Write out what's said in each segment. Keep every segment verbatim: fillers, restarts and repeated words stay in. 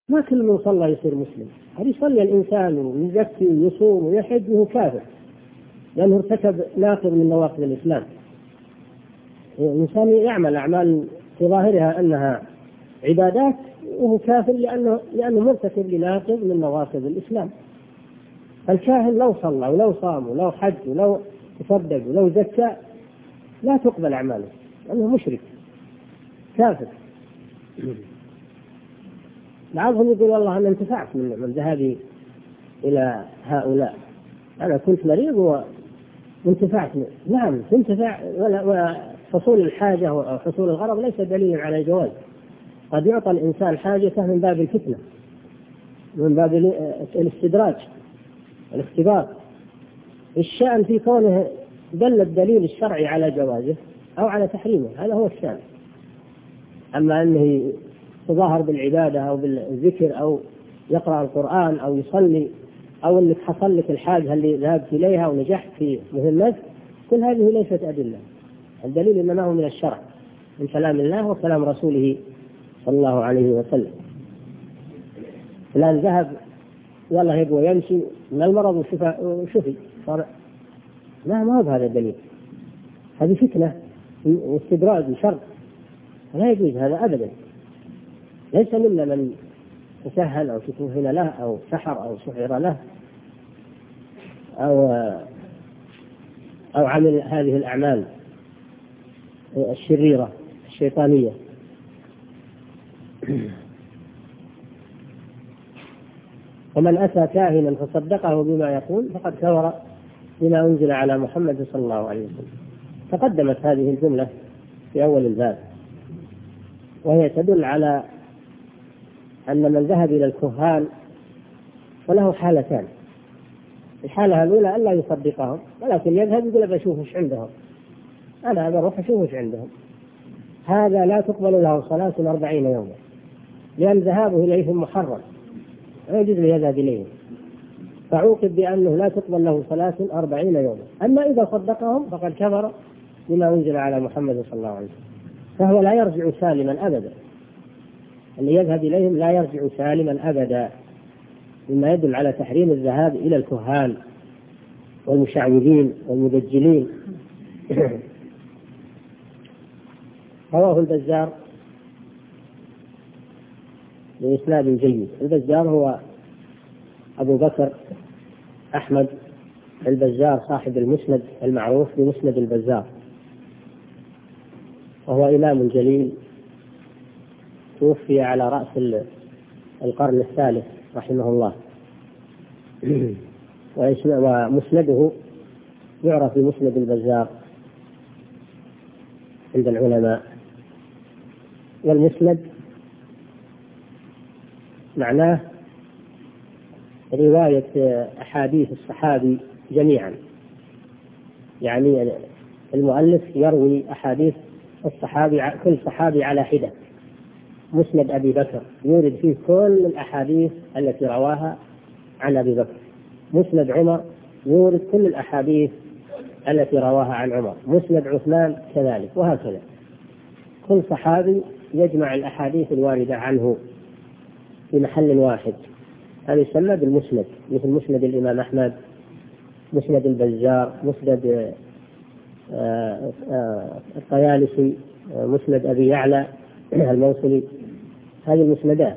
ما كل من صلى يصير مسلم. هل يصلي الإنسان ويزكي ويصوم ويحج وهو كافر لأنه ارتكب ناقض من نواقض الإسلام؟ الإنسان يعمل أعمال في ظاهرها أنها عبادات وهو كافر لأنه, لأنه مرتكب لناقض من نواقض الإسلام. الكاهن لو صلى ولو صام ولو حج ولو تصدق ولو زكى لا تقبل أعماله لأنه مشرك كافر. بعضهم يقول والله أنا انتفعت من ذهابي إلى هؤلاء، أنا كنت مريض وانتفعت. نعم تنتفع، وحصول الحاجة وحصول الغرض ليس دليل على الجواز. قد يعطى الإنسان حاجته من باب الفتنة، من باب الاستدراج الاختبار. الشأن في كونه دل الدليل الشرعي على جوازه أو على تحريمه، هذا هو الشأن. أما أنه تظاهر بالعبادة أو بالذكر أو يقرأ القرآن أو يصلي أو أنك حصل لك الحاجة اللي ذهبت إليها ونجحت في مهمتك، كل هذه ليست أدلة. الدليل إنما هو من الشرع، من كلام الله وكلام رسوله صلى الله عليه وسلم. فلان ذهب والله يبغى يمشي من المرض وشفي صار، لا ما هو بهذا الدليل، هذه فتنة واستدراج وشر، لا يجوز هذا أبدا. ليس منا من تسهل أو تكهن له أو سحر أو سحر له أو أو عمل هذه الأعمال الشريرة الشيطانية. ومن أتى كاهنا فصدقه بما يقول فقد كفر بما أنزل على محمد صلى الله عليه وسلم. تقدمت هذه الجملة في أول الباب، وهي تدل على أن من ذهب إلى الكهان فله حالتان. الحالة الأولى ألا يصدقهم، ولكن يذهب يقول بشوف ايش عندهم، أنا بروح أشوف ايش عندهم. هذا لا تقبل له صلاة أربعين يوما، لأن ذهابه إليهم محرم، لا يجوز له يذهب إليهم، فعوقب بأنه لا تقبل له صلاة أربعين يوما. أما إذا صدقهم فقد كفر بما أنزل على محمد صلى الله عليه وسلم، فهو لا يرجع سالما أبدا. اللي يذهب إليهم لا يرجع سالما أبدا، مما يدل على تحريم الذهاب إلى الكهان والمشعوذين والمدجلين. رواه البزار بإسناد جيد. البزار هو أبو بكر أحمد البزار صاحب المسند المعروف بمسند البزار، وهو إمام جليل توفي على رأس القرن الثالث رحمه الله. ومسنده يعرف بمسند البزار عند العلماء. والمسند معناه رواية أحاديث الصحابي جميعا، يعني المؤلف يروي أحاديث الصحابي كل صحابي على حدة. مسند أبي بكر يورد فيه كل الأحاديث التي رواها عن أبي بكر. مسند عمر يورد كل الأحاديث التي رواها عن عمر. مسند عثمان كذلك، وهكذا كل صحابي يجمع الأحاديث الواردة عنه في محل واحد. هذا يسمى بالمسند، مثل مسند الإمام أحمد، مسند البزار، مسند الطيالسي، مسند أبي يعلى الموصلي، هذه المسندات.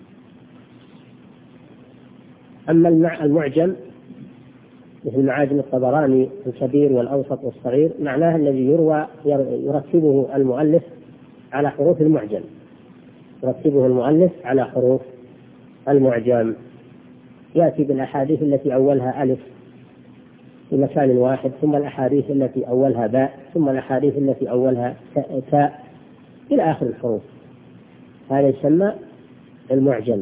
أما المعجم مثل معاجم الطبراني الكبير والأوسط والصغير، معناه الذي يروى يرتبه المؤلف على حروف المعجم، يرتبه المؤلف على حروف المعجم. يأتي بالأحاديث التي أولها ألف في مكان واحد، ثم الأحاديث التي أولها باء، ثم الأحاديث التي أولها تاء إلى آخر الحروف. هذا يسمى المعجم.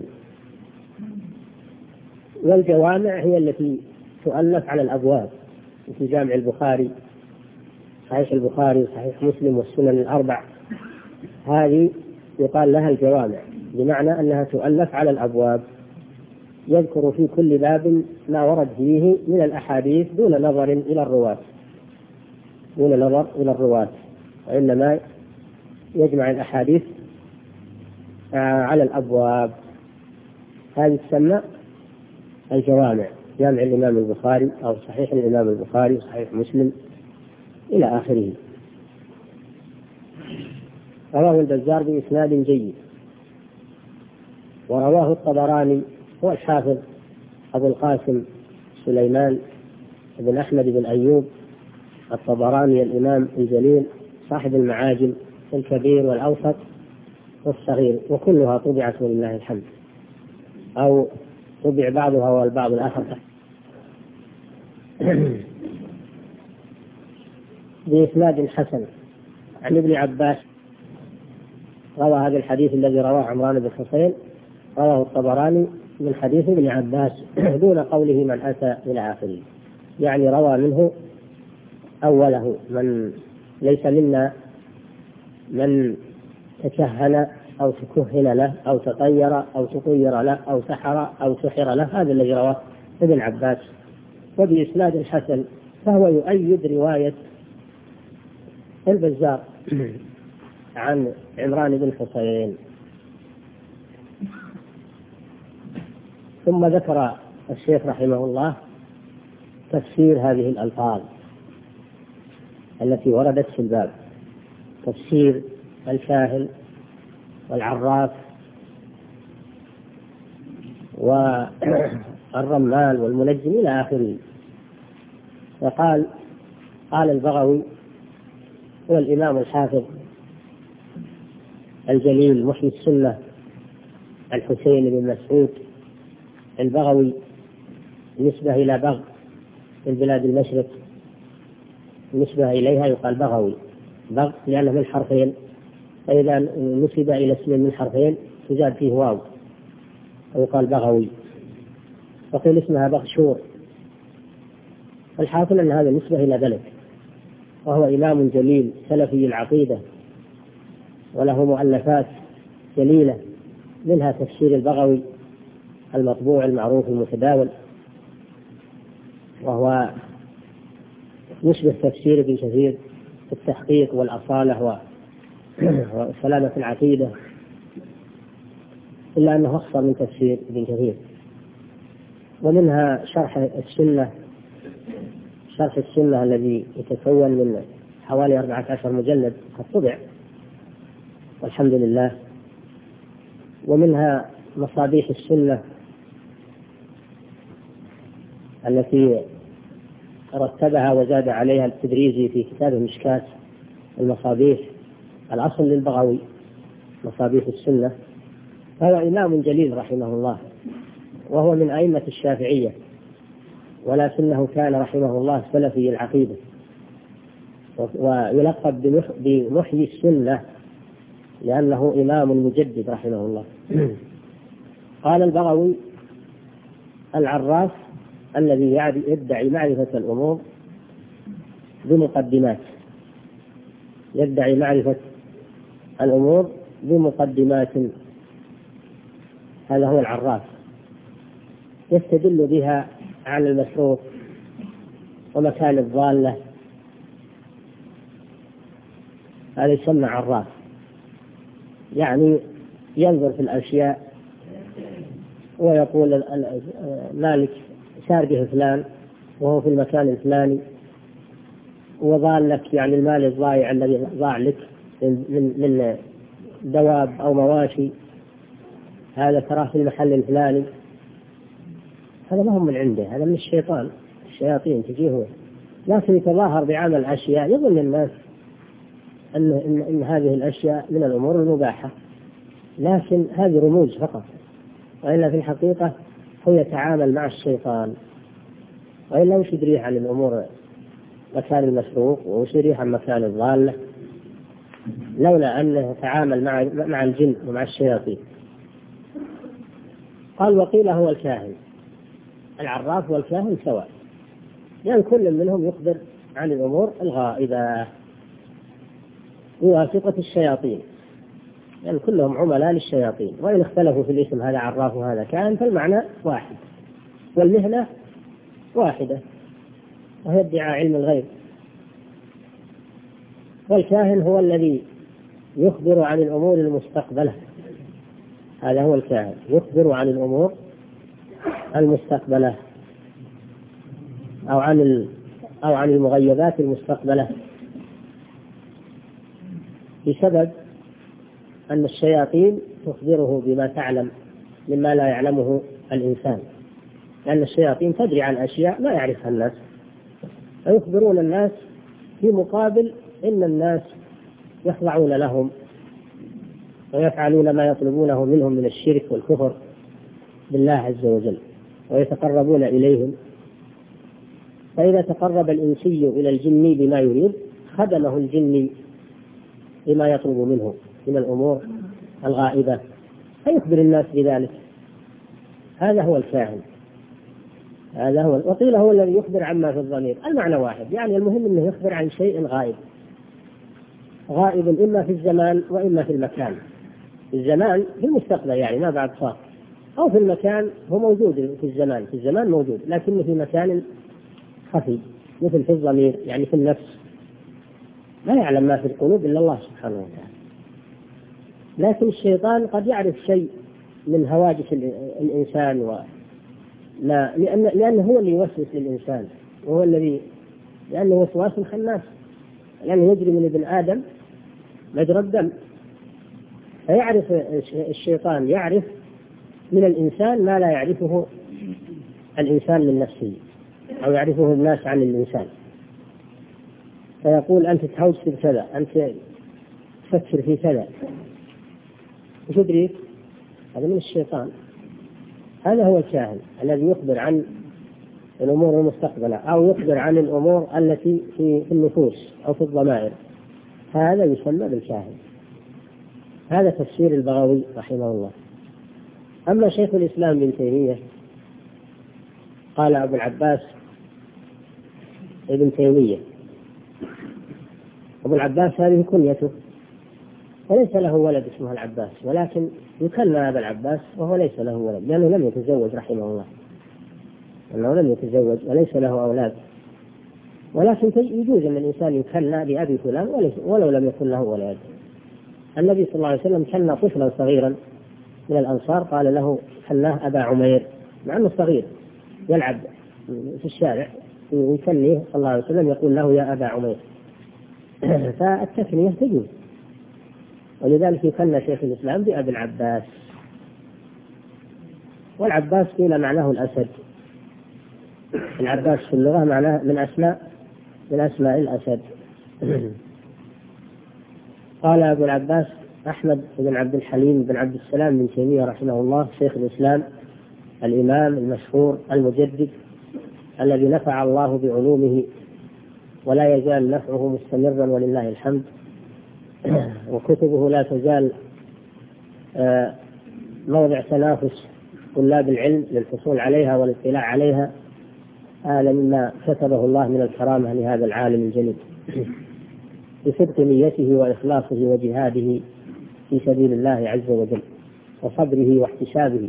والجوامع هي التي تؤلف على الأبواب، في جامع البخاري، صحيح البخاري وصحيح مسلم والسنن الأربع، هذه يقال لها الجوامع، بمعنى أنها تؤلف على الأبواب، يذكر في كل باب ما ورد فيه من الأحاديث دون نظر إلى الرواة، دون نظر إلى الرواة، وإنما يجمع الأحاديث على الأبواب. هذه تسمى الجوامع، جامع الإمام البخاري أو صحيح الإمام البخاري، صحيح مسلم إلى آخره. رواه البزار بإسناد جيد، ورواه الطبراني هو الحافظ أبو القاسم سليمان بن أحمد بن أيوب الطبراني الإمام الجليل صاحب المعاجم الكبير والأوسط والصغير، وكلها طبعت ولله الحمد، أو طبع بعضها والبعض الآخر بإسناد حسن عن ابن عباس. روى هذا الحديث الذي رواه عمران بن حسين رواه الطبراني من حديث ابن عباس دون قوله من أتى إلى آخره، يعني روى منه أوله من ليس منا من تكهن أو تكهن له أو تطير أو تطير له أو سحر أو سحر له، هذا الذي رواه ابن عباس وبإسناد حسن، فهو يؤيد رواية البزار عن عمران بن حسين. ثم ذكر الشيخ رحمه الله تفسير هذه الألفاظ التي وردت في الباب، تفسير الكاهن والعراف والرمال والمنجم إلى آخره. وقال قال البغوي هو الإمام الحافظ الجليل محيي السنة الحسين بن مسعود البغوي، نسبة إلى بغ في البلاد المشرق، نسبة إليها يقال بغوي، بغ لأنه من حرفين، فإذا نسب إلى اسم من حرفين تزاد فيه واو ويقال بغوي، وقيل اسمها بغشور. الحاصل أن هذا نسبة إلى بلد، وهو إمام جليل سلفي العقيدة، وله مؤلفات جليلة منها تفسير البغوي المطبوع المعروف المتداول، وهو يشبه تفسير ابن كثير في التحقيق والأصالة وسلامة العقيدة، إلا أنه أخصر من تفسير ابن كثير. ومنها شرح السنة، شرح السنة الذي يتكون من حوالي أربعة عشر مجلد قد طبع والحمد لله. ومنها مصابيح السنة التي رتبها وزاد عليها التدريجي في كتاب مشكاة المصابيح، الأصل للبغوي مصابيح السنة. فهو إمام جليل رحمه الله، وهو من أئمة الشافعية، ولكنه كان رحمه الله سلفي العقيدة، ويلقب بمحيي السنة لأنه إمام مجدد رحمه الله. قال البغوي العراف الذي يدعي معرفة الأمور بمقدمات، يدعي معرفة الأمور بمقدمات، هذا هو العراف، يستدل بها على المشروط ومكان الضالة، هذا يسمى عراف، يعني ينظر في الأشياء ويقول مالك سار به فلان وهو في المكان الفلاني، وضال لك يعني المال الضائع الذي ضاع لك من من دواب أو مواشي، هذا تراه في المحل الفلاني، هذا ما هو من عنده، هذا من الشيطان، الشياطين تجيه، لكن يتظاهر بعمل أشياء يظن الناس أن, إن, إن هذه الأشياء من الأمور المباحة، لكن هذه رموز فقط، وإلا في الحقيقة هو يتعامل مع الشيطان، وإلا وش يدريه عن الأمور مكان المسروق ووش يدريه عن مكان الضالة، لولا أنه يتعامل مع مع الجن ومع الشياطين. قال وقيل هو الكاهن، العراف والكاهن سواء، لأن كل منهم يخبر عن الأمور الغائبة بواسطة الشياطين، يعني كلهم عملاء للشياطين، وإن اختلفوا في الاسم، هذا عراف وهذا كاهن، فالمعنى واحد والمهنة واحدة، وهي ادعاء علم الغيب. والكاهن هو الذي يخبر عن الأمور المستقبلة، هذا هو الكاهن، يخبر عن الأمور المستقبلة أو عن ال... أو عن المغيبات المستقبلة، بسبب أن الشياطين تخبره بما تعلم مما لا يعلمه الإنسان، لأن الشياطين تدري عن أشياء ما يعرفها الناس، فيخبرون الناس في مقابل إن الناس يخضعون لهم ويفعلون ما يطلبونه منهم من الشرك والكفر بالله عز وجل ويتقربون إليهم. فإذا تقرب الإنسي إلى الجن بما يريد خدمه الجن بما يطلب منه من الأمور الغائبة فيخبر الناس بذلك. هذا هو الكاهن، هذا هو. وقيل هو الذي يخبر عما في الضمير، المعنى واحد، يعني المهم أنه يخبر عن شيء غائب، غائب إما في الزمان وإما في المكان. في الزمان في المستقبل يعني ما بعد صار، أو في المكان هو موجود في الزمان، في الزمان موجود لكنه في مكان خفي، مثل في الضمير يعني في النفس، لا يعلم ما في القلوب إلا الله سبحانه وتعالى. لكن الشيطان قد يعرف شيء من هواجس الإنسان و لا، لأن لأنه هو اللي يوسوس للإنسان، وهو الذي لأنه وسواس الخناس، لأنه يجري من ابن آدم مجرى الدم، فيعرف الشيطان يعرف من الإنسان ما لا يعرفه الإنسان من نفسه أو يعرفه الناس عن الإنسان، فيقول أنت تهوس في كذا، أنت تفكر في كذا، وتدري هذا من الشيطان. هذا هو الكاهن الذي يخبر عن الأمور المستقبلة أو يخبر عن الأمور التي في النفوس أو في الضمائر، هذا يسمى بالكاهن. هذا تفسير البغوي رحمه الله. أما شيخ الإسلام ابن تيمية قال أبو العباس ابن تيمية، أبو العباس هذه كنيته، وليس له ولد اسمه العباس، ولكن يكنى أبا العباس وهو ليس له ولد لأنه لم يتزوج رحمه الله، أنه لم يتزوج وليس له أولاد، ولكن يجوز أن الإنسان يكنى بأبي فلان ولو لم يكن له ولد. النبي صلى الله عليه وسلم كنى طفلا صغيرا من الأنصار قال له كناه أبا عمير، مع أنه صغير يلعب في الشارع ويكنيه صلى الله عليه وسلم يقول له يا أبا عمير. فالتكنية تجوز، ولذلك يكنى شيخ الإسلام بأبي العباس. والعباس قيل معناه الأسد، العباس في اللغة معناه من أسماء من أسماء الأسد. قال أبو العباس أحمد بن عبد الحليم بن عبد السلام بن تيمية رحمه الله شيخ الإسلام الإمام المشهور المجدد الذي نفع الله بعلومه ولا يزال نفعه مستمرا ولله الحمد، وكتبه لا تزال موضع تنافس طلاب العلم للحصول عليها والاطلاع عليها. هذا مما كتبه الله من الكرامة لهذا العالم الجليل بصدق نيته وإخلاصه وجهاده في سبيل الله عز وجل وصبره واحتسابه.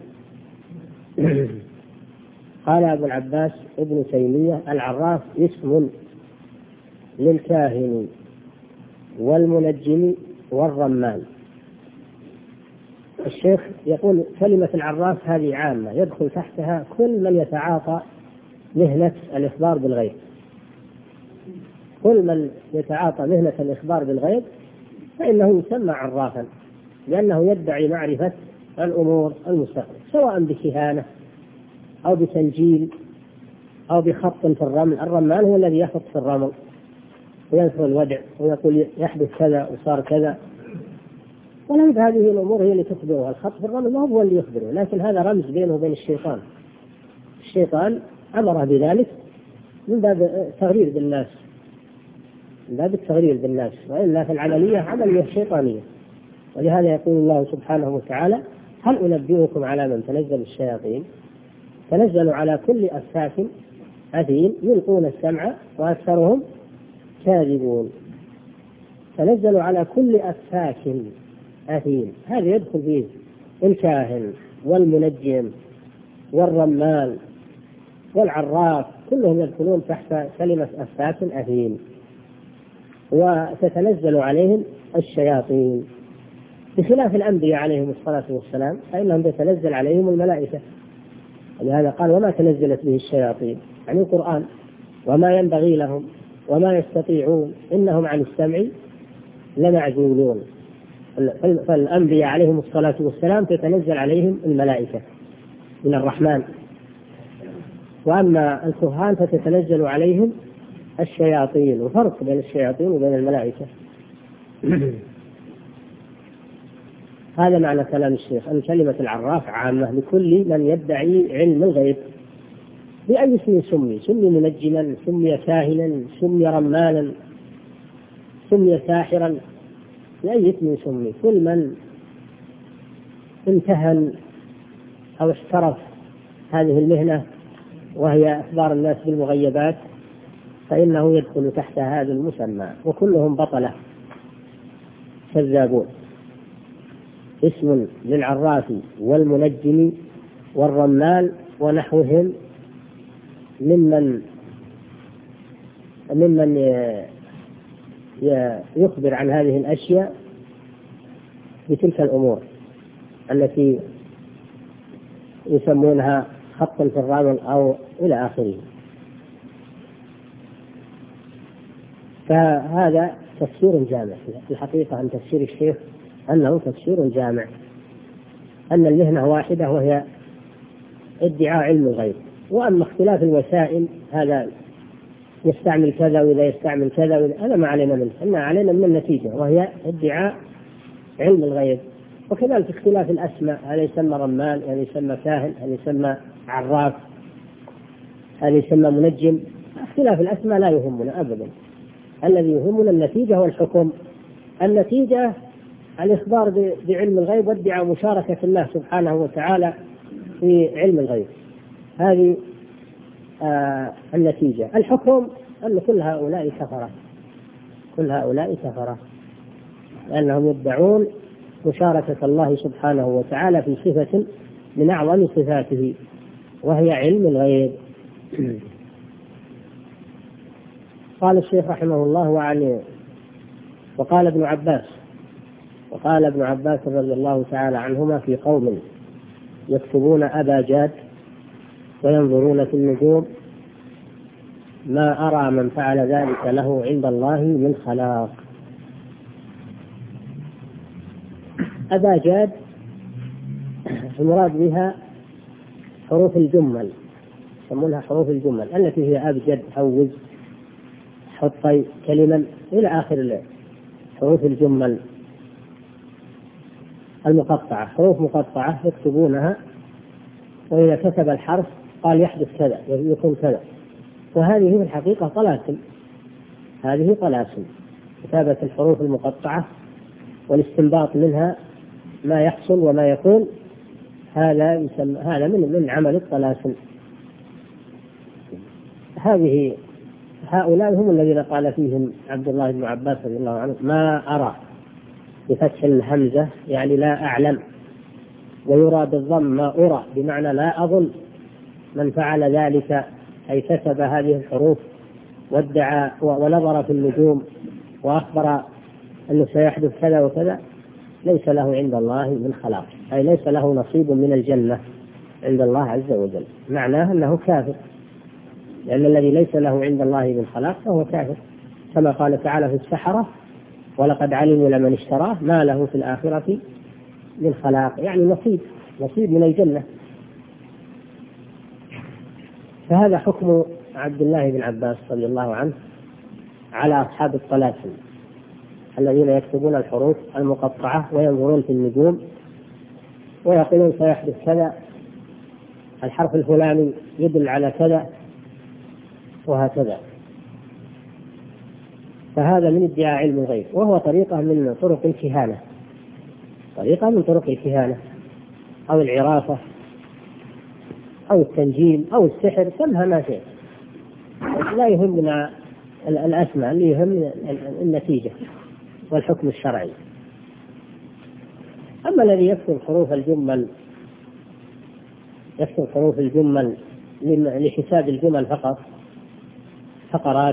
قال أبو العباس ابن تيمية العراف اسم للكاهن والمنجم والرمان. الشيخ يقول كلمة العراف هذه عامة يدخل تحتها كل من يتعاطى مهنة الإخبار بالغيب، كل من يتعاطى مهنة الإخبار بالغيب فإنه يسمى عرافا، لأنه يدعي معرفة الأمور المستقبل سواء بكهانة أو بتنجيل أو بخط في الرمل. الرمان هو الذي يخط في الرمل وينثر الودع ويقول يحدث كذا وصار كذا، ولم هذه الأمور هي اللي تخبره. الخط في الرمل ما هو اللي يخبره، لكن هذا رمز بينه وبين الشيطان. الشيطان أمره بذلك من باب التغرير بالناس، من باب التغرير بالناس، وإلا في العملية عملية شيطانية. ولهذا يقول الله سبحانه وتعالى هل أنبئكم على من تنزل الشياطين؟ تنزل على كل أفاك أثيم يلقون السمع وأكثرهم كاذبون. تنزل على كل أفاك أثيم، هذا يدخل فيه الكاهن والمنجم والرمال والعراف، كلهم يدخلون تحت كلمة أفاك أثيم. وتتنزل عليهم الشياطين بخلاف الأنبياء عليهم الصلاة والسلام فإنهم تتنزل عليهم الملائكة، ولهذا قال وما تنزلت به الشياطين، يعني القرآن، وما ينبغي لهم وما يستطيعون إنهم عن السمع لمعزولون. فالأنبياء عليهم الصلاة والسلام تتنزل عليهم الملائكة من الرحمن، وأما الكهان فتتنزل عليهم الشياطين، وفرق بين الشياطين وبين الملائكة. هذا معنى كلام الشيخ أن كلمة العراف عامة لكل من يدعي علم الغيب بأي اسم سمي، سمي منجما، سمي كاهنا، سمي رمانا، سمي ساحرا، بأي اسم سمي، كل من امتهن أو احترف هذه المهنة وهي إخبار الناس بالمغيبات فإنه يدخل تحت هذا المسمى، وكلهم بطلة كذابون. اسم للعراف والمنجم والرمال ونحوهم ممن ممن يخبر عن هذه الأشياء بتلك الأمور التي يسمونها خطا في الرمل أو إلى آخره. فهذا تفسير جامع في الحقيقة، عن تفسير الشيخ أنه تفسير جامع، أن المهنة واحدة وهي ادعاء علم الغيب، وأما اختلاف الوسائل هذا يستعمل كذا وإذا يستعمل كذا وإذا، هذا ما علينا منه، إنما علينا من النتيجة وهي ادعاء علم الغيب. وكذلك اختلاف الأسماء، هذا يسمى رمال، هذا يسمى كاهن، هذا يسمى عراف، هذا يسمى منجم. اختلاف الأسماء لا يهمنا أبدا، الذي يهمنا النتيجة والحكم. النتيجة الإخبار بعلم الغيب وادعاء مشاركة الله سبحانه وتعالى في علم الغيب، هذه آه النتيجة. الحكم أن كل هؤلاء كفرة، كل هؤلاء كفرة، لأنهم يدعون مشاركة الله سبحانه وتعالى في صفة من أعظم صفاته وهي علم الغيب. قال الشيخ رحمه الله وعليه: وقال ابن عباس وقال ابن عباس رضي الله تعالى عنهما في قوم يكتبون أبا جاد وينظرون في النجوم: ما أرى من فعل ذلك له عند الله من خلاق. أبا جاد المراد بها حروف الجمل، يسمونها حروف الجمل التي هي أبجد، حوز، حطي، كلمة إلى آخر حروف الجمل المقطعة، حروف مقطعة يكتبونها، وإذا كتب الحرف قال يحدث كذا يكون كذا. وهذه في الحقيقة طلاسم، هذه طلاسم كتابة الحروف المقطعة والاستنباط منها ما يحصل وما يكون، هذا يسمى هذا من من عمل الطلاسم. هذه هؤلاء هم الذين قال فيهم عبد الله بن عباس رضي الله عنه: ما أرى، بفتح الهمزة يعني لا أعلم، ويرى بالضم ما أرى بمعنى لا أظن، من فعل ذلك أي كتب هذه الحروف وادعى ونظر في النجوم وأخبر أنه سيحدث كذا وكذا ليس له عند الله من خلاق، أي ليس له نصيب من الجنة عند الله عز وجل. معناه أنه كافر، لأن الذي ليس له عند الله من خلاق فهو كافر، كما قال تعالى في السحرة: ولقد علموا لمن اشتراه ما له في الآخرة من خلاق، يعني نصيب نصيب من الجنة. فهذا حكم عبد الله بن عباس رضي الله عنه على أصحاب الطلاسم الذين يكتبون الحروف المقطعة وينظرون في النجوم ويقولون سيحدث كذا، الحرف الفلاني يدل على كذا، وهكذا. فهذا من ادعاء علم الغيب، وهو طريقة من طرق الكهانة، طريقة من طرق الكهانة أو العرافة أو التنجيم أو السحر، سمها ما شئت، لا يهمنا الأسماء، اللي يهم النتيجة والحكم الشرعي. أما الذي يكتب حروف الجمل يكتب حروف الجمل لحساب الجمل فقط، فقرات،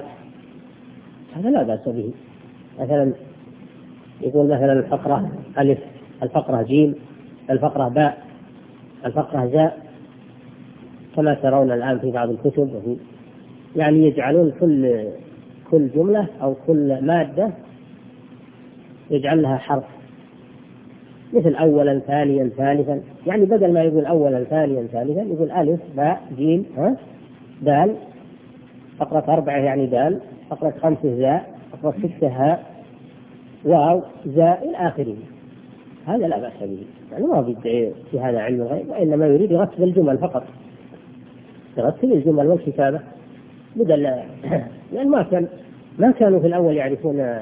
هذا لا بأس به. مثلا يقول مثلا الفقرة ألف الفقرة جيم، الفقرة باء، الفقرة زاء، كما ترون الآن في بعض الكتب. يعني يجعلون كل كل جملة أو كل مادة يجعل لها حرف، مثل أولا ثانيا ثالثا. يعني بدل ما يقول أولا ثانيا ثالثا يقول ألف باء جيم ها دال، فقرة أربعة يعني دال، فقرة خمسة زاء، فقرة ستة هاء، واو زاء إلى آخره. هذا لا بأس به، يعني ما بيدعي في هذا علم الغيب، وإنما يريد يرتب الجمل فقط، يرتب الجمل والكتابة بدل لأن ما كان ما كانوا في الأول يعرفون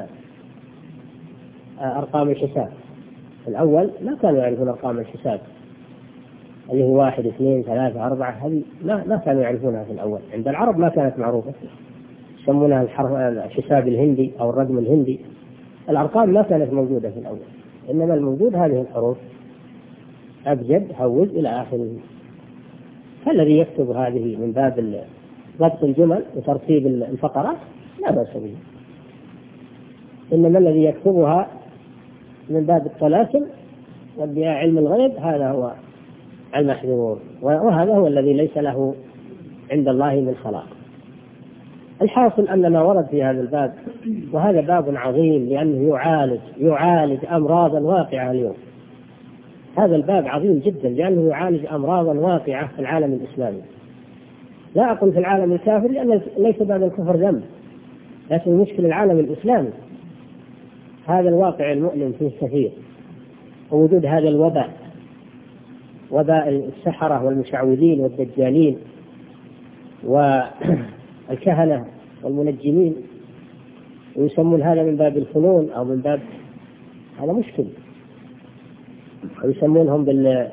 أرقام الحساب. في الأول ما كانوا يعرفون أرقام الحساب اللي هو واحد اثنين ثلاثة أربعة، هذه ما ما كانوا يعرفونها في الأول. عند العرب ما كانت معروفة، يسمونها الحرف الحساب الهندي أو الرقم الهندي. الأرقام ما كانت موجودة في الأول، إنما الموجود هذه الحروف أبجد هوز إلى آخره. فالذي يكتب هذه من باب ضبط الجمل وترتيب الفقرات لا بأس به، إنما الذي يكتبها من باب الطلاسم وادعاء علم الغيب هذا هو المحذور، وهذا هو الذي ليس له عند الله من خلاق. الحاصل أن ما ورد في هذا الباب، وهذا باب عظيم لأنه يعالج يعالج أمراضا واقعة اليوم. هذا الباب عظيم جدا لأنه يعالج أمراضا واقعة في العالم الإسلامي. لا أقول في العالم الكافر لأن ليس بعد الكفر ذنب، لكن المشكلة العالم الإسلامي هذا الواقع المؤلم فيه كثير، ووجود هذا الوباء، وباء السحرة والمشعوذين والدجالين والكهنة والمنجمين، ويسمون هذا من باب الفنون أو من باب، هذا مشكل، ويسمونهم بال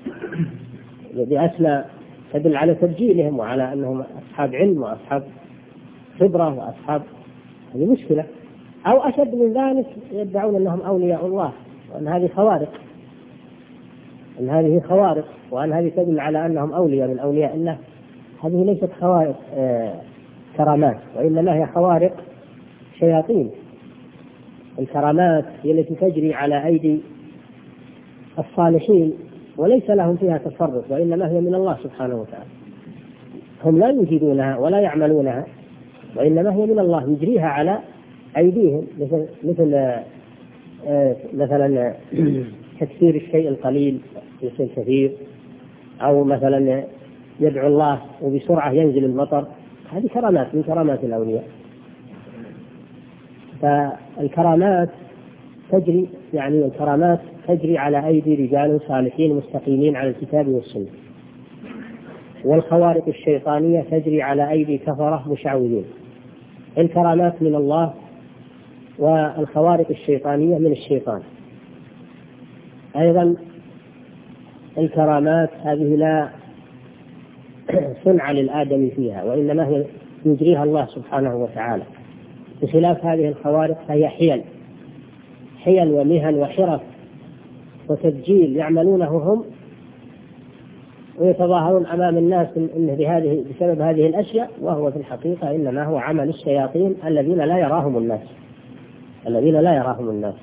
بأسماء تدل على تبجيلهم وعلى أنهم أصحاب علم وأصحاب خبرة وأصحاب، هذه مشكلة. أو أشد من ذلك يدعون أنهم أولياء الله، وأن هذه خوارق، أن هذه خوارق، وأن هذه تدل على أنهم أولياء من أولياء الله. هذه ليست خوارق آه كرامات، وإنما هي خوارق شياطين. الكرامات هي التي تجري على أيدي الصالحين وليس لهم فيها تصرف، وإنما هي من الله سبحانه وتعالى. هم لا يوجدونها ولا يعملونها، وإنما هي من الله يجريها على أيديهم، مثل مثل آه مثلا تكثير الشيء القليل يصير كثير، أو مثلا يدعو الله وبسرعة ينزل المطر. هذه كرامات من كرامات الأولياء. فالكرامات تجري يعني الكرامات تجري على أيدي رجال صالحين مستقيمين على الكتاب والسنة، والخوارق الشيطانية تجري على أيدي كفرة مشعوذين. الكرامات من الله، والخوارق الشيطانية من الشيطان. أيضا الكرامات هذه لا صنع للآدم فيها، وإنما هي يجريها الله سبحانه وتعالى، بخلاف هذه الخوارق فهي حيل حيل ومهن وحرف وتسجيل يعملونه هم، ويتظاهرون أمام الناس إنه بهذه بسبب هذه الأشياء، وهو في الحقيقة إنما هو عمل الشياطين الذين لا يراهم الناس الذين لا يراهم الناس.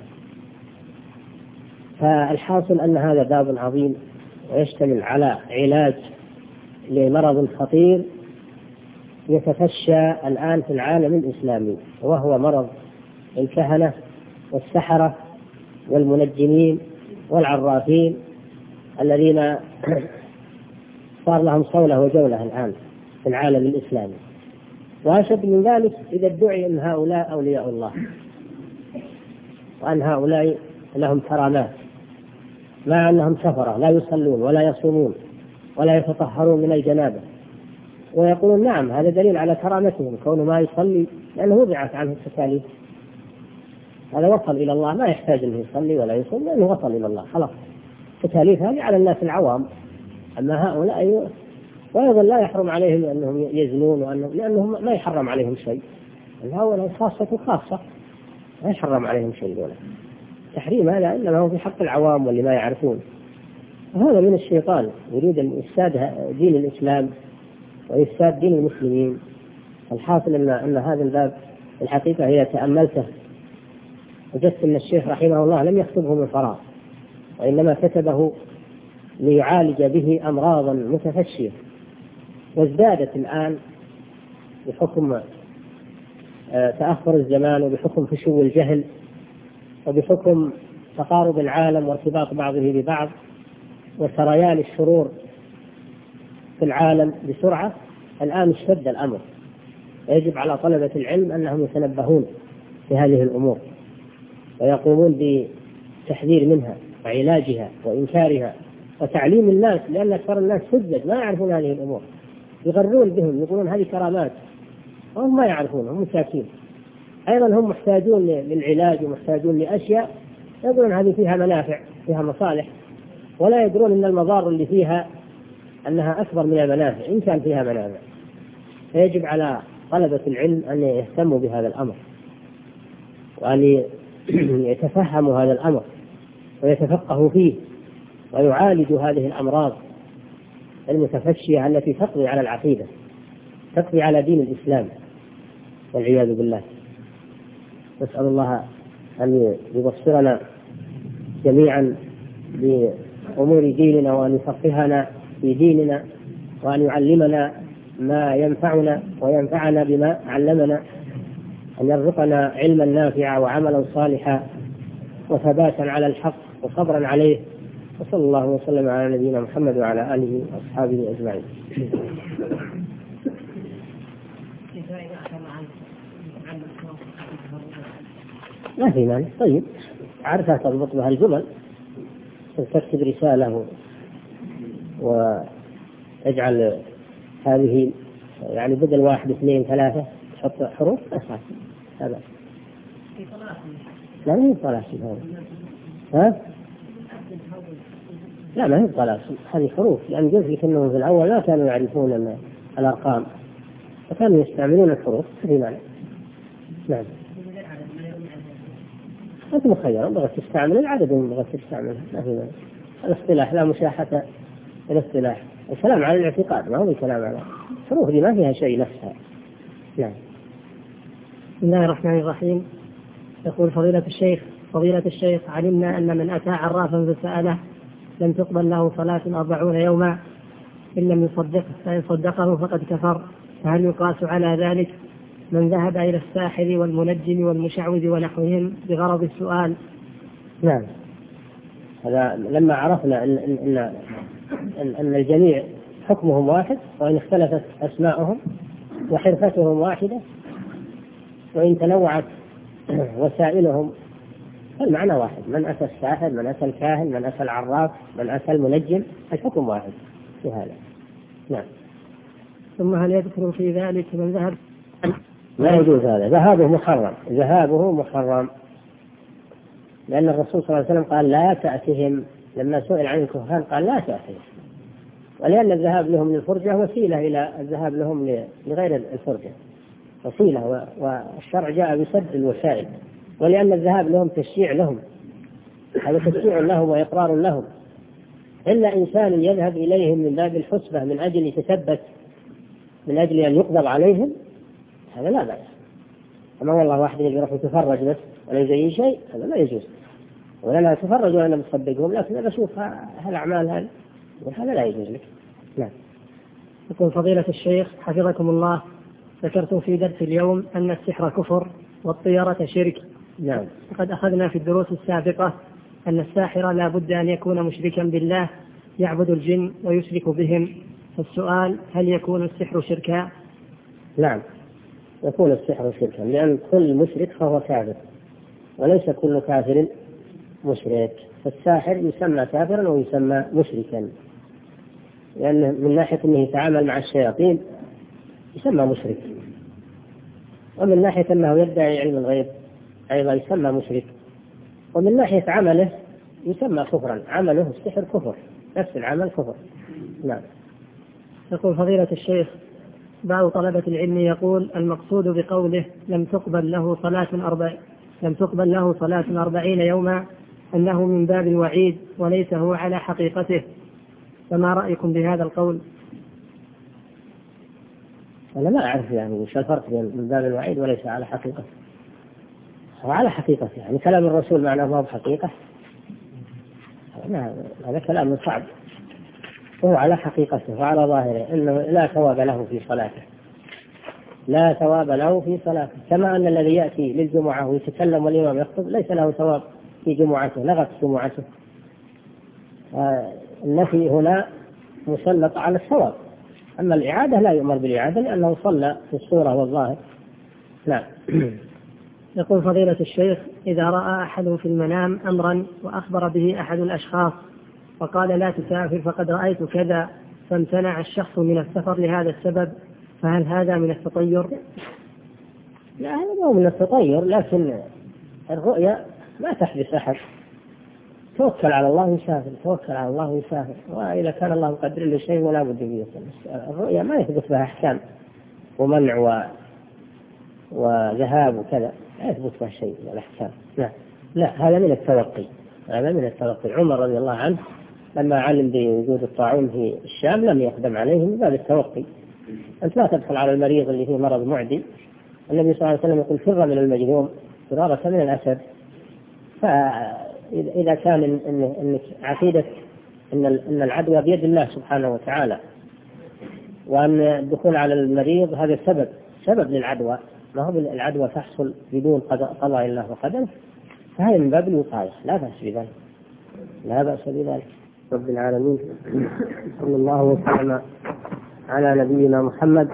فالحاصل أن هذا باب عظيم ويشتمل على علاج لمرض خطير يتفشى الآن في العالم الإسلامي، وهو مرض الكهنة والسحرة والمنجمين والعرافين الذين صار لهم صولة وجولة الآن في العالم الإسلامي. وأشد من ذلك إذا ادعي أن هؤلاء أولياء الله، وأن هؤلاء لهم كرامات، مع أنهم كفرة لا يصلون ولا يصومون ولا يتطهرون من الجنابة، ويقولون نعم هذا دليل على كرامتهم كونه ما يصلي لأنه وضعت عنه التكاليف. هذا وصل إلى الله، ما يحتاج أنه يصلي ولا يصوم لأنه وصل إلى الله خلاص. التكاليف هذه على الناس العوام، أما هؤلاء وأيضا لا يحرم عليهم أنهم يزنون، وأنهم لأنهم ما يحرم عليهم شيء. هؤلاء خاصة خاصة ما يحرم عليهم شيء ولا تحريم، هذا إنما هو في حق العوام واللي ما يعرفون. هذا من الشيطان يريد أن يفسد دين الإسلام ويفسد دين المسلمين. الحاصل أن أن هذا الباب الحقيقة هي تأملته وجدت أن الشيخ رحمه الله لم يكتبه من فراغ، وإنما كتبه ليعالج به أمراضا متفشية، وازدادت الآن بحكم تأخر الزمان، وبحكم فشو الجهل، وبحكم تقارب العالم وارتباط بعضه ببعض، وسريان الشرور في العالم بسرعة. الآن اشتد الأمر، يجب على طلبة العلم أنهم يتنبهون في هذه الأمور ويقومون بتحذير منها وعلاجها وإنكارها وتعليم الناس، لأن أكثر الناس سذج ما يعرفون هذه الأمور، يغرون بهم يقولون هذه كرامات وهم ما يعرفون، هم مساكين. أيضا هم محتاجون للعلاج ومحتاجون لأشياء يقولون هذه فيها منافع فيها مصالح، ولا يدرون أن المضار اللي فيها أنها أكبر من المنافع إن كان فيها منافع. فيجب على طلبة العلم أن يهتموا بهذا الأمر وأن يتفهموا هذا الأمر ويتفقهوا فيه ويعالجوا هذه الأمراض المتفشية التي تقضي على العقيدة، تقضي على دين الإسلام والعياذ بالله. نسأل الله أن يبصرنا جميعا بأمور ديننا وأن يفقهنا في ديننا وأن يعلمنا ما ينفعنا وينفعنا بما علمنا، أن يرزقنا علما نافعا وعملا صالحا وثباتا على الحق وصبرا عليه. وصلى الله وسلم على نبينا محمد وعلى آله وأصحابه أجمعين. ما في مانع. طيب عرفها تضبط بها الجمل، تكتب رسالة ويجعل هذه يعني بدل واحد اثنين ثلاثة تحط حروف هذا. لا ما هي طلاسم هذا. ها؟ لا ما هي طلاسم، هذه حروف، لأن يعني قلت لك أنهم في الأول لا كانوا يعرفون الأرقام فكانوا يستعملون الحروف في معنى. نعم. أنت مخير، بغيت تستعمل العدد بغيت تستعمل، ما في معنى. الاصطلاح لا مشاحة الاصطلاح، الكلام على الاعتقاد ما هو الكلام على الحروف دي ما فيها شيء نفسها. نعم. بسم الله الرحمن الرحيم. يقول فضيلة الشيخ فضيلة الشيخ علمنا أن من أتى عرافا فسأله لم تقبل له صلاة أربعون يوما إن لم يصدقه، فإن صدقه فقد كفر، فهل يقاس على ذلك من ذهب إلى الساحر والمنجم والمشعوذ ونحوهم بغرض السؤال؟ نعم. هذا لما عرفنا أن, أن, أن, أن الجميع حكمهم واحد، وإن اختلفت أسماءهم وحرفتهم واحدة، وإن تنوعت وسائلهم المعنى واحد، من أتى الساحر، من أتى الكاهن، من أتى العراف، من أتى المنجم، الحكم واحد في هذا. نعم. ثم هل يذكر في ذلك من ذهب؟ لا يجوز هذا، ذهابه محرم، ذهابه محرم، لأن الرسول صلى الله عليه وسلم قال لا تأتهم، لما سئل عن الكهان قال لا تأتهم، ولأن الذهاب لهم للفرجة وسيلة إلى الذهاب لهم لغير الفرجة، وسيلة، والشرع جاء بسد الوسائل، ولأن الذهاب لهم تشجيع لهم، هذا تشجيع لهم وإقرار لهم. إلا إنسان يذهب إليهم من باب الحسبة من أجل يتثبت، من أجل أن يقبض عليهم، هذا لا بأس. أما والله واحد اللي يروح يتفرج بس ولا يزين شيء، هذا لا يجوز. ولا لا تفرج ولا مصدقهم، لكن أنا أشوف هالأعمال هذه هذا لا يجوز لك. نعم. يقول فضيلة الشيخ حفظكم الله، ذكرتم في درس اليوم أن السحر كفر والطيرة شرك. نعم. وقد أخذنا في الدروس السابقة أن الساحر لا بد أن يكون مشركا بالله يعبد الجن ويشرك بهم، فالسؤال هل يكون السحر شركا؟ نعم يكون السحر شركا، لأن كل مشرك فهو كافر، وليس كل كافر مشرك، فالساحر يسمى كافرا ويسمى مشركا، لأن من ناحية أنه يتعامل مع الشياطين يسمى مشرك، ومن ناحية أنه يدعي علم الغيب أيضا يسمى مشرك، ومن ناحية عمله يسمى كفرا، عمله السحر كفر، نفس العمل كفر. نعم. يقول فضيلة الشيخ بعض طلبة العلم يقول المقصود بقوله لم تقبل له صلاة أربع لم تقبل له صلاة أربعين يوما أنه من باب الوعيد وليس هو على حقيقته، فما رأيكم بهذا القول؟ أنا لا أعرف يعني وش الفرق بين من باب الوعيد وليس على حقيقته. هو على حقيقته، يعني كلام الرسول معناه ما هو بحقيقة، لا، هذا كلام صعب، وهو على حقيقته وعلى ظاهره أنه لا ثواب له في صلاته، لا ثواب له في صلاته، كما أن الذي يأتي للجمعة ويتكلم والإمام يخطب ليس له ثواب في جمعته، لغت جمعته. النفي هنا مسلط على الثواب، أما الإعادة لا يؤمر بالإعادة لأنه صلى في الصورة والظاهر. نعم. يقول فضيلة الشيخ: إذا رأى أحد في المنام أمرا وأخبر به أحد الأشخاص وقال لا تسافر فقد رأيت كذا، فامتنع الشخص من السفر لهذا السبب، فهل هذا من التطير؟ لا، هذا مو من التطير، لكن الرؤيا ما تحبس أحد، توكل على الله ويسافر، توكل على الله ويسافر، وإذا كان الله مقدر له شيء ولا بد فيه. الرؤيا ما يثبت بها أحكام ومنع و... وذهاب وكذا، لا يثبت بها شيء من الأحكام. لا لا، هذا من التوقي، هذا من التوقي. عمر رضي الله عنه لما علم بوجود الطاعون في الشام لم يقدم عليه من باب التوقي. أنت لا تدخل على المريض اللي فيه مرض معدي، النبي صلى الله عليه وسلم يقول: فر من المجذوم فرارة من الأسد. فإذا كان إن إن عقيدة إن إن العدوى بيد الله سبحانه وتعالى، وأن الدخول على المريض هذا سبب سبب للعدوى، ما هو العدوى تحصل بدون قضاء الله وقدره، فهي من باب الوقاية، لا بأس بذلك، لا بأس بذلك. رب العالمين، صلى الله وسلم على نبينا محمد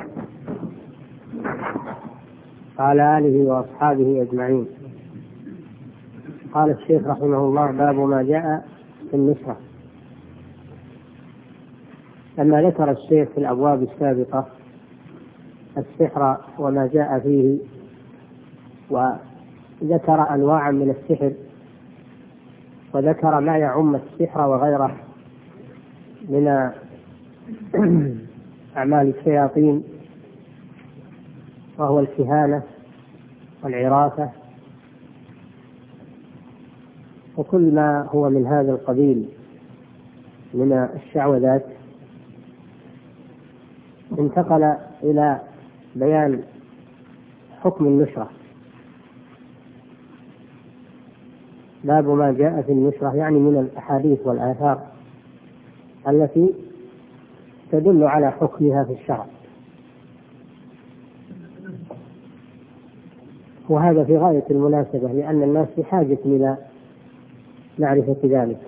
وعلى آله وأصحابه أجمعين. قال الشيخ رحمه الله: باب ما جاء في النصرة. لما ذكر الشيخ في الأبواب السابقة السحر وما جاء فيه، وذكر أنواعا من السحر، وذكر ما يعم السحر وغيره من أعمال الشياطين، وهو الكهانة والعرافة وكل ما هو من هذا القبيل من الشعوذات، انتقل إلى بيان حكم النشرة. باب ما جاء في النشرة يعني من الأحاديث والآثار التي تدل على حكمها في الشرع، وهذا في غاية المناسبة لأن الناس بحاجة إلى معرفة ذلك،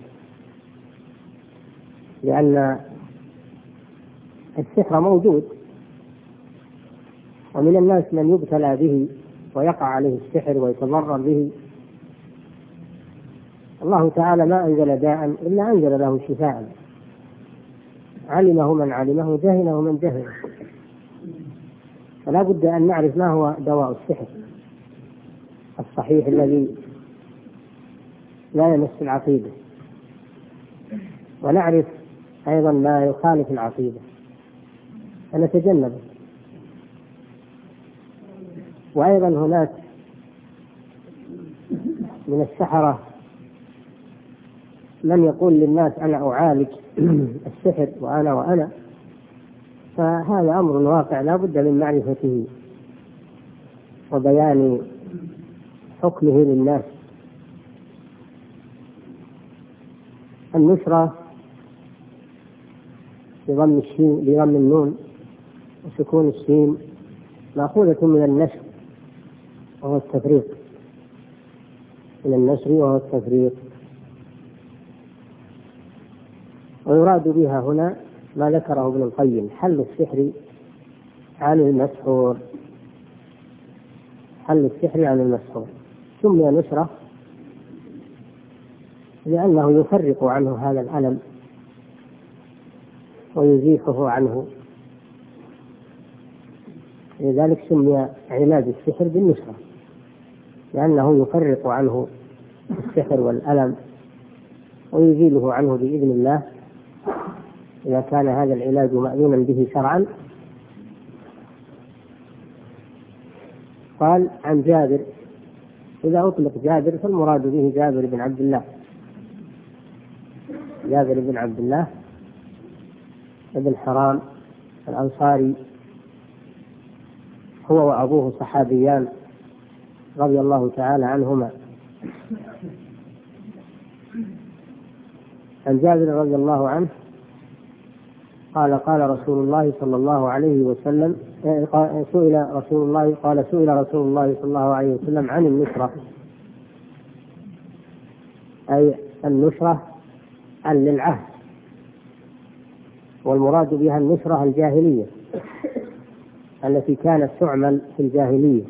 لأن السحر موجود، ومن الناس من يبتلى به ويقع عليه السحر ويتضرر به. الله تعالى ما أنزل داء إلا أنزل له شفاء، علمه من علمه جهله من جهله، فلا بد أن نعرف ما هو دواء السحر الصحيح الذي لا يمس العقيدة، ونعرف أيضا ما يخالف العقيدة فنتجنبه. وأيضا هناك من السحرة من يقول للناس: أنا أعالج السحر وأنا وأنا فهذا أمر واقع لا بد من معرفته وبيان حكمه للناس. النشرة بضم الشين بضم النون وسكون الشين مأخوذة من النشر وهو التفريق، من النشر وهو التفريق، ويراد بها هنا ما ذكره ابن القيم: حل السحر عن المسحور، حل السحر عن المسحور. سمي نشرة لأنه يفرق عنه هذا الألم ويزيحه عنه، لذلك سمي علاج السحر بالنشرة، لأنه يفرق عنه السحر والألم ويزيله عنه بإذن الله إذا كان هذا العلاج مأذونا به شرعا. قال: عن جابر. إذا أطلق جابر فالمراد به جابر بن عبد الله، جابر بن عبد الله ابن حرام الأنصاري، هو وأبوه صحابيان رضي الله تعالى عنهما. عن جابر رضي الله عنه قال قال رسول الله صلى الله عليه وسلم سئل رسول الله قال سئل رسول الله صلى الله عليه وسلم عن النشرة، أي النشرة للعهد، والمراد بها النشرة الجاهلية التي كانت تعمل في الجاهلية،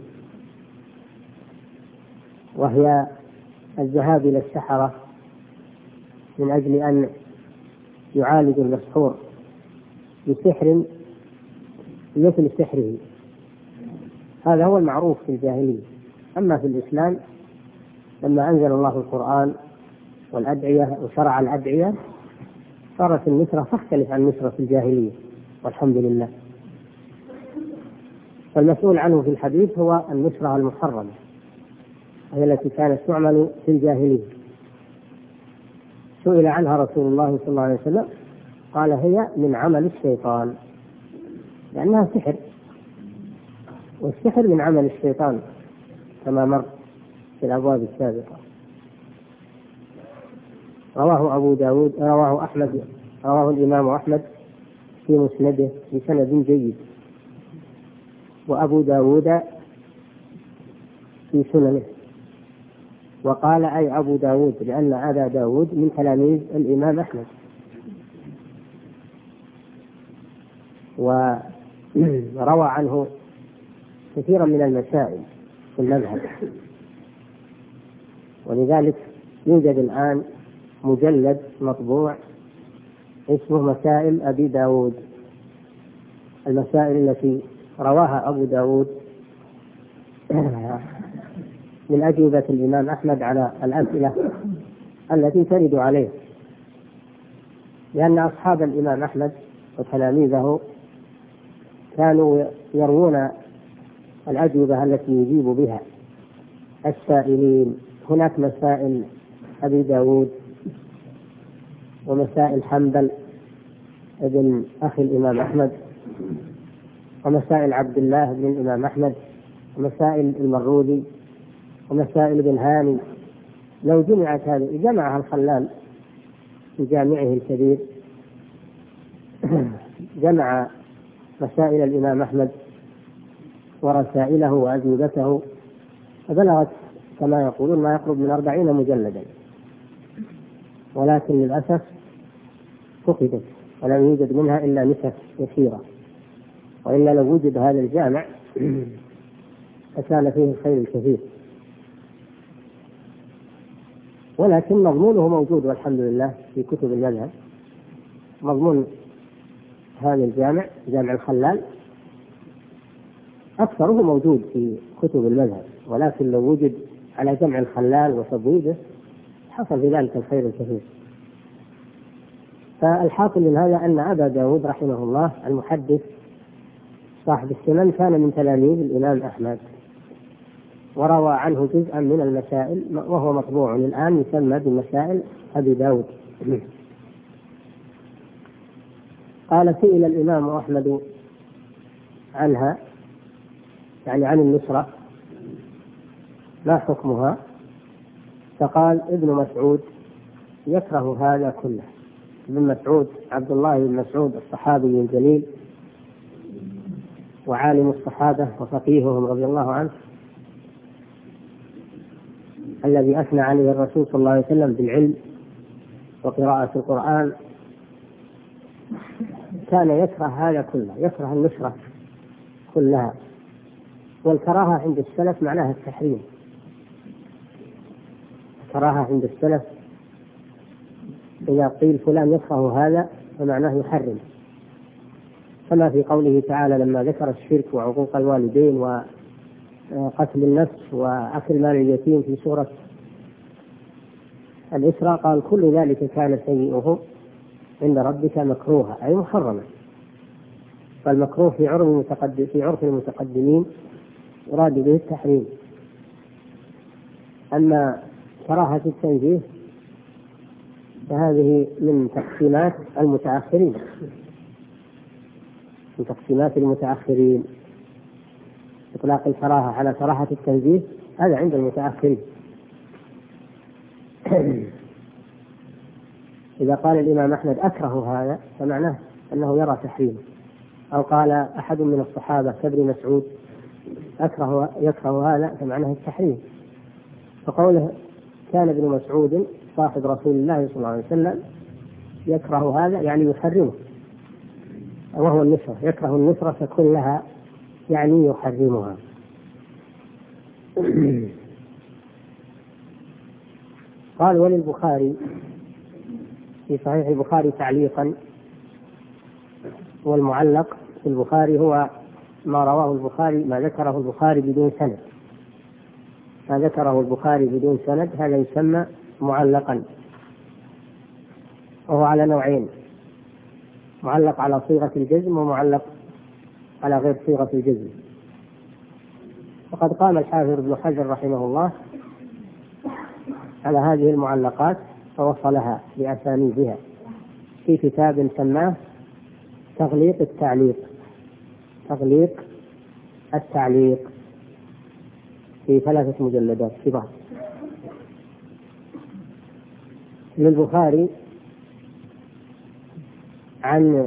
وهي الذهاب إلى السحرة من أجل أن يعالج المسحور بسحر مثل سحره. هذا هو المعروف في الجاهلية. أما في الإسلام لما أنزل الله القرآن والأدعية وشرع الأدعية صارت النشرة تختلف عن نشرة الجاهلية، والحمد لله. فالمسؤول عنه في الحديث هو النشرة المحرمة، هي التي كانت تعمل في الجاهلية. سئل عنها رسول الله صلى الله عليه وسلم قال هي من عمل الشيطان، لأنها سحر، والسحر من عمل الشيطان كما مر في الأبواب السابقة. رواه أبو داود رواه أحمد رواه الإمام أحمد في مسنده بسند جيد، وأبو داود في سننه. وقال أي أبو داود لأن أبا داود من تلاميذ الإمام أحمد، وروى عنه كثيرا من المسائل في المذهب، ولذلك يوجد الآن مجلد مطبوع اسمه مسائل أبي داود، المسائل التي رواها أبو داود من أجوبة الإمام أحمد على الأسئلة التي ترد عليه، لأن أصحاب الإمام أحمد وتلاميذه كانوا يروون الأجوبة التي يجيب بها السائلين. هناك مسائل أبي داود ومسائل حنبل ابن أخي الإمام أحمد ومسائل عبد الله بن الإمام أحمد ومسائل المروذي ومسائل ابن هاني. لو جمعت هذه جمعها الخلال في جامعه الكبير، جمع مسائل الإمام أحمد ورسائله وأجوبته، فبلغت كما يقولون ما يقرب من أربعين مجلدا، ولكن للأسف فقدت ولم يوجد منها إلا نسخ يسيرة، وإلا لو وجد هذا الجامع فكان فيه الخير الكثير. ولكن مضمونه موجود والحمد لله في كتب المذهب. مضمون هذا الجامع جامع الخلال أكثره موجود في كتب المذهب، ولكن لو وجد على جمع الخلال وتبويبه حصل في ذلك الخير الكثير. فالحاصل من هذا أن أبا داود رحمه الله المحدث صاحب السنن كان من تلاميذ الإمام أحمد، وروى عنه جزءا من المسائل وهو مطبوع الآن يسمى بمسائل أبي داود. قال سئل الإمام أحمد عنها، يعني عن النشرة، ما حكمها؟ فقال ابن مسعود يكره هذا كله. ابن مسعود عبد الله بن مسعود الصحابي الجليل وعالم الصحابة وفقيههم رضي الله عنه، الذي أثنى عليه الرسول صلى الله عليه وسلم بالعلم وقراءة القرآن، كان يكره هذا كله، يكره النشرة كلها. والكراهة عند السلف معناها التحريم. الكراهة عند السلف إذا قيل فلان يكره هذا فمعناه يحرم، كما في قوله تعالى لما ذكر الشرك وعقوق الوالدين وقتل النفس وأكل مال اليتيم في سورة الإسراء قال كل ذلك كان سيئه عند ربك مكروها، أي محرما. فالمكروه في عرف المتقدم في عرف المتقدمين يراد به التحريم. أما كراهة التنزيه فهذه من تقسيمات المتأخرين، من تقسيمات المتأخرين. إطلاق الكراهة على كراهة التنزيه هذا عند المتأخرين. إذا قال الإمام أحمد أكره هذا فمعناه أنه يرى تحريمه، أو قال أحد من الصحابة كابن مسعود أكره يكره هذا فمعناه التحريم. فقوله كان ابن مسعود صاحب رسول الله صلى الله عليه وسلم يكره هذا يعني يحرمه، وهو النفرة، يكره النفرة كلها يعني يحرمها. قال وللبخاري في صحيح البخاري تعليقا، والمعلق في البخاري هو ما رواه البخاري ما ذكره البخاري بدون سند، ما ذكره البخاري بدون سند هذا يسمى معلقا، وهو على نوعين: معلق على صيغة الجزم ومعلق على غير صيغة الجزم. وقد قام الحافظ ابن حجر رحمه الله على هذه المعلقات فوصلها بأسانيدها في كتاب سماه تغليق التعليق، تغليق التعليق في ثلاثة مجلدات كبار. للبخاري عن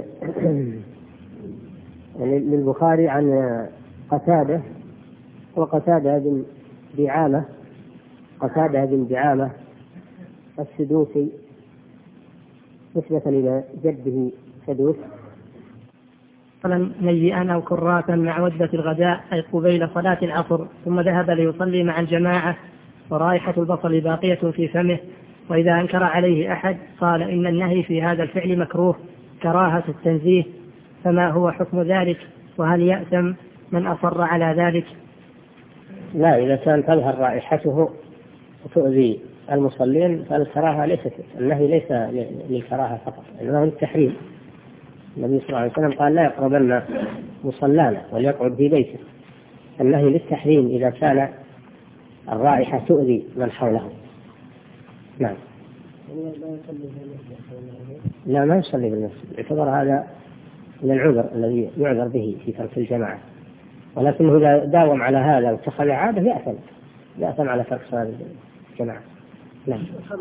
للبخاري عن قتادة، وقتادة بن دعامة قتادة بن دعامة السدوسي نسبة إلى جده سدوس، مثلا نيئا أو كراثا مع وجبة الغداء أي قبيل صلاة العصر، ثم ذهب ليصلي مع الجماعة ورائحة البصل باقية في فمه، وإذا أنكر عليه أحد قال إن النهي في هذا الفعل مكروه كراهة التنزيه، فما هو حكم ذلك؟ وهل يأثم من أصر على ذلك؟ لا، إذا كان تظهر رائحته وتؤذي المصلين فالكراهة ليست، النهي ليس للكراهة فقط إنه للتحريم. النبي صلى الله عليه وسلم قال لا يقربن مصلانا وليقعد في بيته، النهي للتحريم إذا كان الرائحة تؤذي من حوله. نعم. لا، ما يصلي بالمسجد، يعتبر هذا من العذر الذي يعذر به في ترك الجماعة، ولكنه إذا داوم على هذا واتخذ عادة يأثم يأثم على ترك صلاة الجماعة. نعم.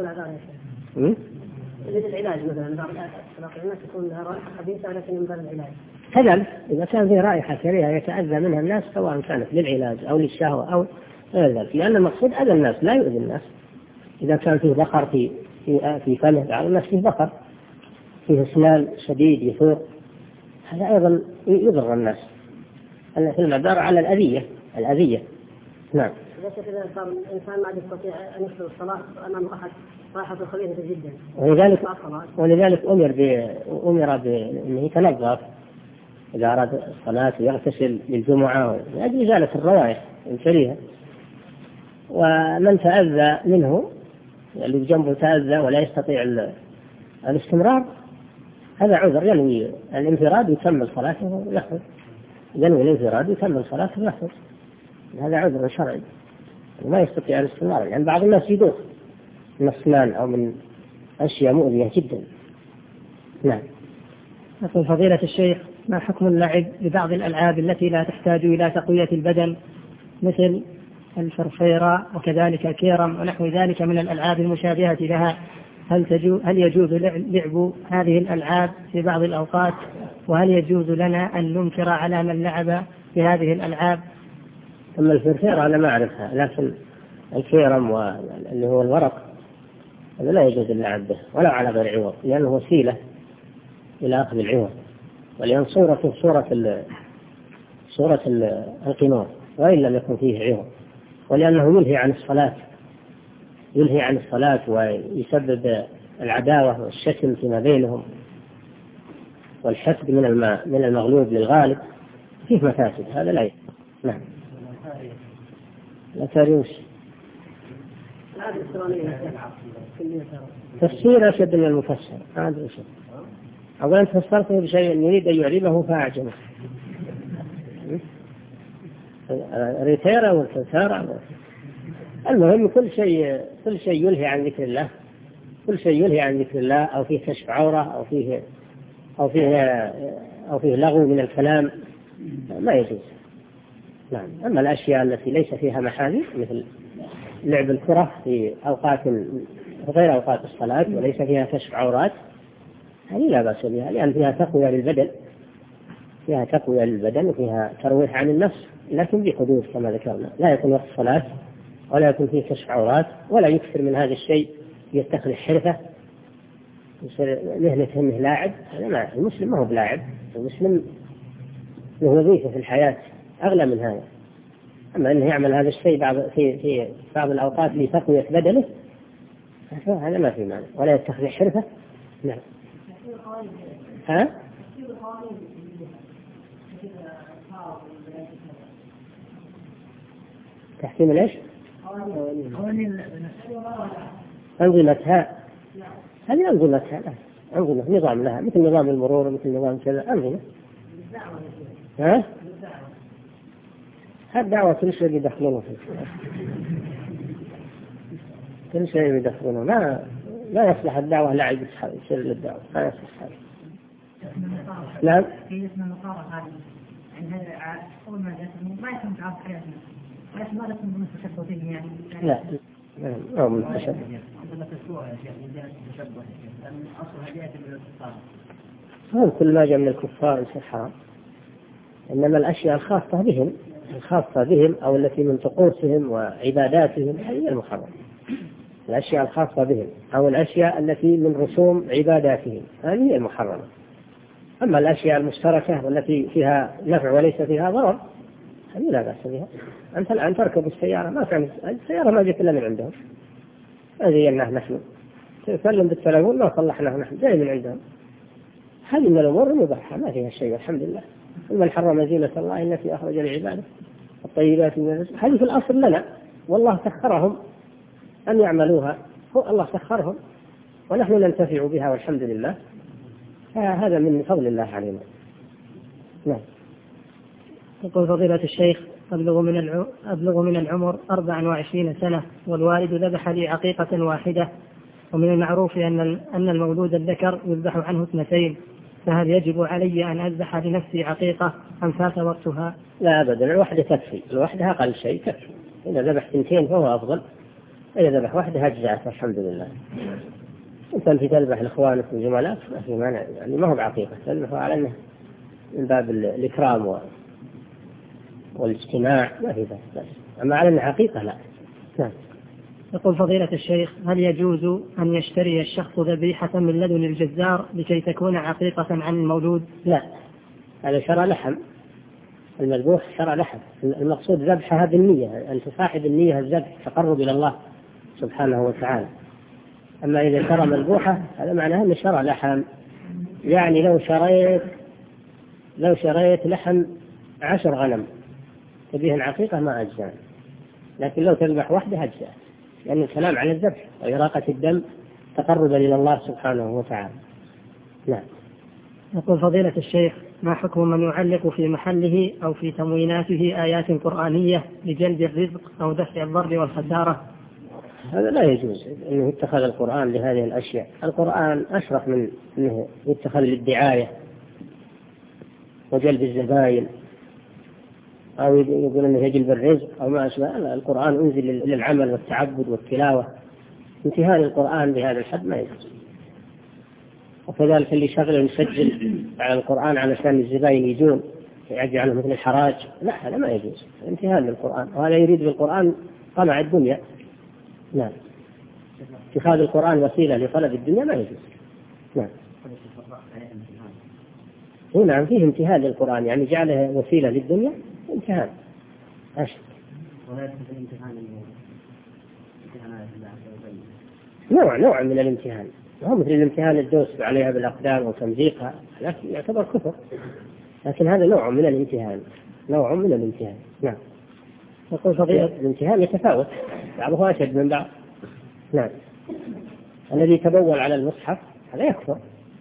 العلاج مثلا بعض الناس يكون لها رائحة خبيثة لكن من باب العلاج. كذلك إذا كان فيه رائحة كريهة يتأذى منها الناس سواء كانت للعلاج أو للشهوة أو غير ذلك، لأن المقصود أذى الناس لا يؤذي الناس. إذا كان فيه بقر في في في فمه، بعض الناس فيه بقر فيه اسنان شديد يثور، هذا أيضا يضر الناس. أن في المدار على الأذية الأذية. نعم. إذا صار الإنسان ما يستطيع أن يحضر الصلاة أمام أحد رائحة خبيثة جدا، ولذلك ولذلك أمر ب أمر بأنه يتنظف إذا أراد الصلاة ويغتسل للجمعة لأجل إزالة الروائح الكريهة. ومن تأذى منه اللي بجنبه تأذى ولا يستطيع الاستمرار هذا عذر، ينوي الانفراد ويكمل صلاته ويخرج، ينوي الانفراد ويكمل صلاته ويخرج، هذا عذر شرعي وما يستطيع الاستمرار. يعني بعض الناس يدوخ من الأسنان أو من أشياء مؤذية جدا. نعم. يقول فضيلة الشيخ ما حكم اللعب ببعض الألعاب التي لا تحتاج إلى تقوية البدن مثل الفرفيرة وكذلك الكيرم ونحو ذلك من الألعاب المشابهة لها؟ هل تجوز هل يجوز لعب هذه الألعاب في بعض الأوقات؟ وهل يجوز لنا أن ننكر على من لعب بهذه الألعاب؟ أما الفرفيرة أنا ما أعرفها، لكن الكيرم واللي هو الورق هذا لا يجوز اللعب به ولا على غير عوض، لأنه وسيلة إلى أخذ العوض، ولأن صورته صورة ال صورة القمار وإن لم يكن فيه عوض، ولأنه يلهي عن الصلاة يلهي عن الصلاة ويسبب العداوة والشتم فيما بينهم والحسد من الماء من المغلوب للغالب، فيه مفاسد، هذا لا يجوز. نعم. لا تاريوش تفسير أشد من المفسر، ما أدري شيء. أولا أنت فسرته بشيء يريد أن يعربه فأعجمه، ريتيرا والتسارع. المهم كل شيء كل شيء يلهي عن ذكر الله، كل شيء يلهي عن ذكر الله أو فيه كشف عورة أو فيه أو فيه أو فيه لغو من الكلام ما يجوز. نعم. أما الأشياء التي ليس فيها محاذير مثل لعب الكرة في أوقات غير أوقات الصلاة وليس فيها كشف عورات هذه لا بأس بها، لأن فيها تقوية للبدن، فيها تقوية للبدن وفيها ترويح عن النفس، لكن بحدود كما ذكرنا، لا يكون وقت الصلاة ولا يكون فيه كشف عورات ولا يكثر من هذا الشيء يتخذ حرفة مهنة همه لاعب. هذا ما المسلم ما هو بلاعب، المسلم له وظيفة في الحياة أغلى من هذا. أما أنه يعمل هذا الشيء بعض في في بعض الأوقات لتقوية بدنه هذا ما في معنى، ولا يتخذ حرفة. نعم. ها؟ تحكيم ليش؟ أنظمتها، هذه أنظمتها لا أنظمة نظام لها مثل نظام المرور مثل نظام كذا أنظمة. ها؟ هالدعوة كل شيء يدخلونه فيه، كل شيء يدخلونه، ما لا يصلح الدعوة لا يصير للدعوة، لا يصلح هذا. نعم. في اسم المقارنة هذه عند هذا أول ما جاء ما يكون تعرف حياتنا، ولكن ما لكم من التشبه فيه يعني. لا أو من التشبه. عندما تسوء يا شيخ من جهة التشبه، لأن أصلها جاءت من الكفار. هو كل ما جاء من الكفار يصير حرام، إنما الأشياء الخاصة بهم الخاصة بهم أو التي من طقوسهم وعباداتهم هذه المحرمة. الأشياء الخاصة بهم أو الأشياء التي من رسوم عباداتهم هذه المحرمة. أما الأشياء المشتركة والتي فيها نفع وليس فيها ضرر هذه لا بأس بها. أنت الآن تركب السيارة، ما كان السيارة ما جت إلا من عندهم، هذه أنه نحن تسلم بالتلفون ما صلحناه نحن جاي من عندهم. هذه من الأمور المباحة ما فيها شيء والحمد لله. ومن حرم زينة الله التي أخرج لعباده الطيبات من الرزق، هذه في الأصل لنا والله سخرهم أن يعملوها، هو الله سخرهم ونحن ننتفع بها والحمد لله، هذا من فضل الله علينا. نعم. يقول فضيلة الشيخ أبلغ من الع... أبلغ من العمر أربع وعشرين سنة والوالد ذبح لي عقيقة واحدة، ومن المعروف أن أن المولود الذكر يذبح عنه اثنتين، فهل يجب علي أن أذبح لنفسي عقيقة أم فات وقتها؟ لا أبدا، الوحدة تكفي، الوحدة أقل شيء تكفي. إذا ذبح اثنتين فهو أفضل، إذا ذبح واحدة أجزأت الحمد لله. أنت في تذبح لإخوانك وزملائك ما في مانع، يعني ما هو بعقيقة، تذبح على أنه من باب الإكرام والاجتماع ما في بس، أما على أنه حقيقة لا. نعم. يقول فضيلة الشيخ هل يجوز أن يشتري الشخص ذبيحة من لدن الجزار لكي تكون عقيقة عن المولود؟ لا، هذا شرع لحم، المذبوح شرع لحم، المقصود ذبحها بالنية، أنت صاحب النية الذبح تقرب إلى الله سبحانه وتعالى. أما إذا شرع مذبوحة هذا معناه أن شرع لحم، يعني لو شريت لو شريت لحم عشر غنم تبيه العقيقة ما أجزاء، لكن لو تذبح وحده أجزاء، لأن يعني الكلام عن الذبح وإراقة الدم تقربا إلى الله سبحانه وتعالى. نعم. يقول فضيلة الشيخ ما حكم من يعلق في محله أو في تمويناته آيات قرآنية لجلب الرزق أو دفع الضر والخسارة؟ هذا لا يجوز أنه يتخذ القرآن لهذه الأشياء، القرآن أشرف من أنه يتخذ للدعاية وجلب الزبائن أو يقول أنه يجلب الرزق أو ما أشبه. القرآن أنزل للعمل والتعبد والتلاوة، انتهاء القرآن بهذا الحد ما يجوز. وكذلك اللي شغل يسجل على القرآن علشان الزبائن يجون يجعله مثل الحراج، لا هذا ما يجوز، انتهاء للقرآن، وهذا يريد بالقرآن طمع الدنيا. نعم. اتخاذ القرآن وسيلة لطلب الدنيا ما يجوز. نعم. نعم فيه امتهان للقرآن، يعني جعله وسيلة للدنيا امتهان. أشد. نوع نوع من الامتهان، هو مثل الامتهان الدوس عليها بالأقدام وتمزيقها، لكن يعتبر كفر، لكن هذا نوع من الامتهان، نوع من الامتهان. نعم. يقول فضيلة الامتهان يتفاوت، بعضه أشد من بعض. نعم. الذي يتبول على المصحف هذا يكفر،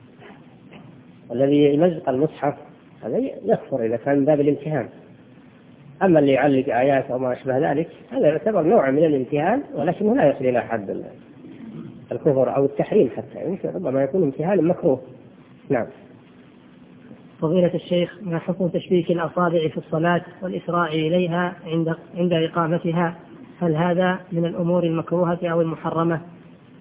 والذي يمزق المصحف هذا يكفر إذا كان من باب الامتهان. أما اللي يعلق آيات أو ما أشبه ذلك هذا يعتبر نوع من الامتهان، ولكنه لا يصل إلى حد الكفر أو التحريم، حتى يمكن ربما يكون امتهان مكروه. نعم. فضيلة الشيخ ما حكم تشبيك الأصابع في الصلاة والإسراع إليها عند عند إقامتها؟ هل هذا من الأمور المكروهة أو المحرمة؟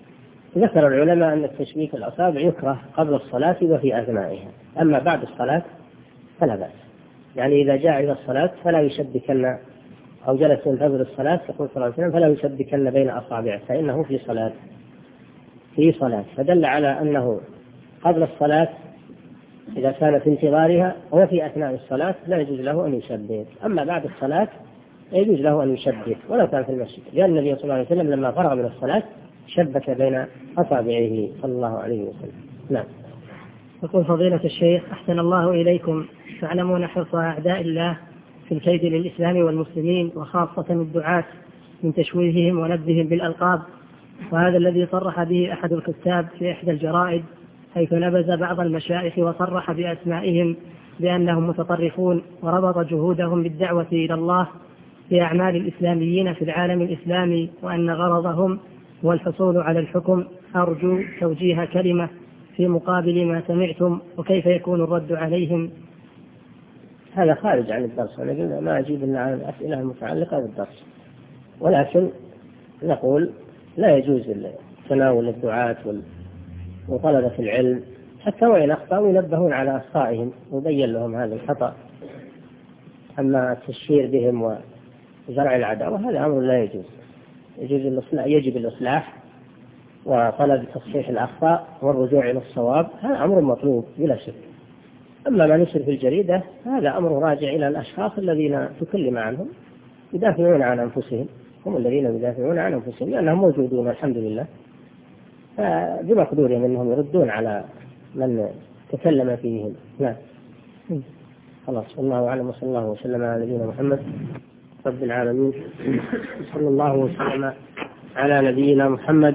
ذكر العلماء أن التشبيك الأصابع يكره قبل الصلاة وفي أثنائها، أما بعد الصلاة فلا بأس. يعني إذا جاء إلى الصلاة فلا يشبكن، أو جلس ينتظر الصلاة يقول صلى الله عليه وسلم فلا يشبكن بين أصابعه فإنه في صلاة في صلاة فدل على أنه قبل الصلاة إذا كان في انتظارها وفي أثناء الصلاة لا يجوز له أن يشبك، أما بعد الصلاة يجوز له أن يشبك ولو كان في المسجد، لأن النبي صلى الله عليه وسلم لما فرغ من الصلاة شبك بين أصابعه صلى الله عليه وسلم. نعم. يقول فضيلة الشيخ أحسن الله إليكم، تعلمون حرص أعداء الله في الكيد للإسلام والمسلمين وخاصة الدعاة من تشويههم ونبذهم بالألقاب، وهذا الذي صرح به أحد الكتاب في إحدى الجرائد، حيث نبذ بعض المشايخ وصرح بأسمائهم بأنهم متطرفون، وربط جهودهم بالدعوة إلى الله في أعمال الإسلاميين في العالم الإسلامي، وأن غرضهم هو الحصول على الحكم. أرجو توجيه كلمة في مقابل ما سمعتم، وكيف يكون الرد عليهم؟ هذا خارج عن الدرس، أنا قلنا ما أجيب إلا عن الأسئلة المتعلقة بالدرس، ولكن نقول لا يجوز تناول الدعاة وطلبة العلم حتى وإن أخطأوا ينبهون على أخطائهم ويبين لهم هذا الخطأ. أما التشهير بهم وزرع العداوة هذا أمر لا يجوز. يجوز الإصلاح، يجب الإصلاح وطلب تصحيح الأخطاء والرجوع إلى الصواب، هذا أمر مطلوب بلا شك. أما ما نشر في الجريدة هذا أمر راجع إلى الأشخاص الذين تكلم عنهم يدافعون عن أنفسهم، هم الذين يدافعون عن أنفسهم لأنهم موجودون الحمد لله، فبمقدورهم أنهم يردون على من تكلم فيهم. نعم. خلاص، والله أعلم، وصلى الله وسلم على نبينا محمد رب العالمين، صلى الله وسلم على نبينا محمد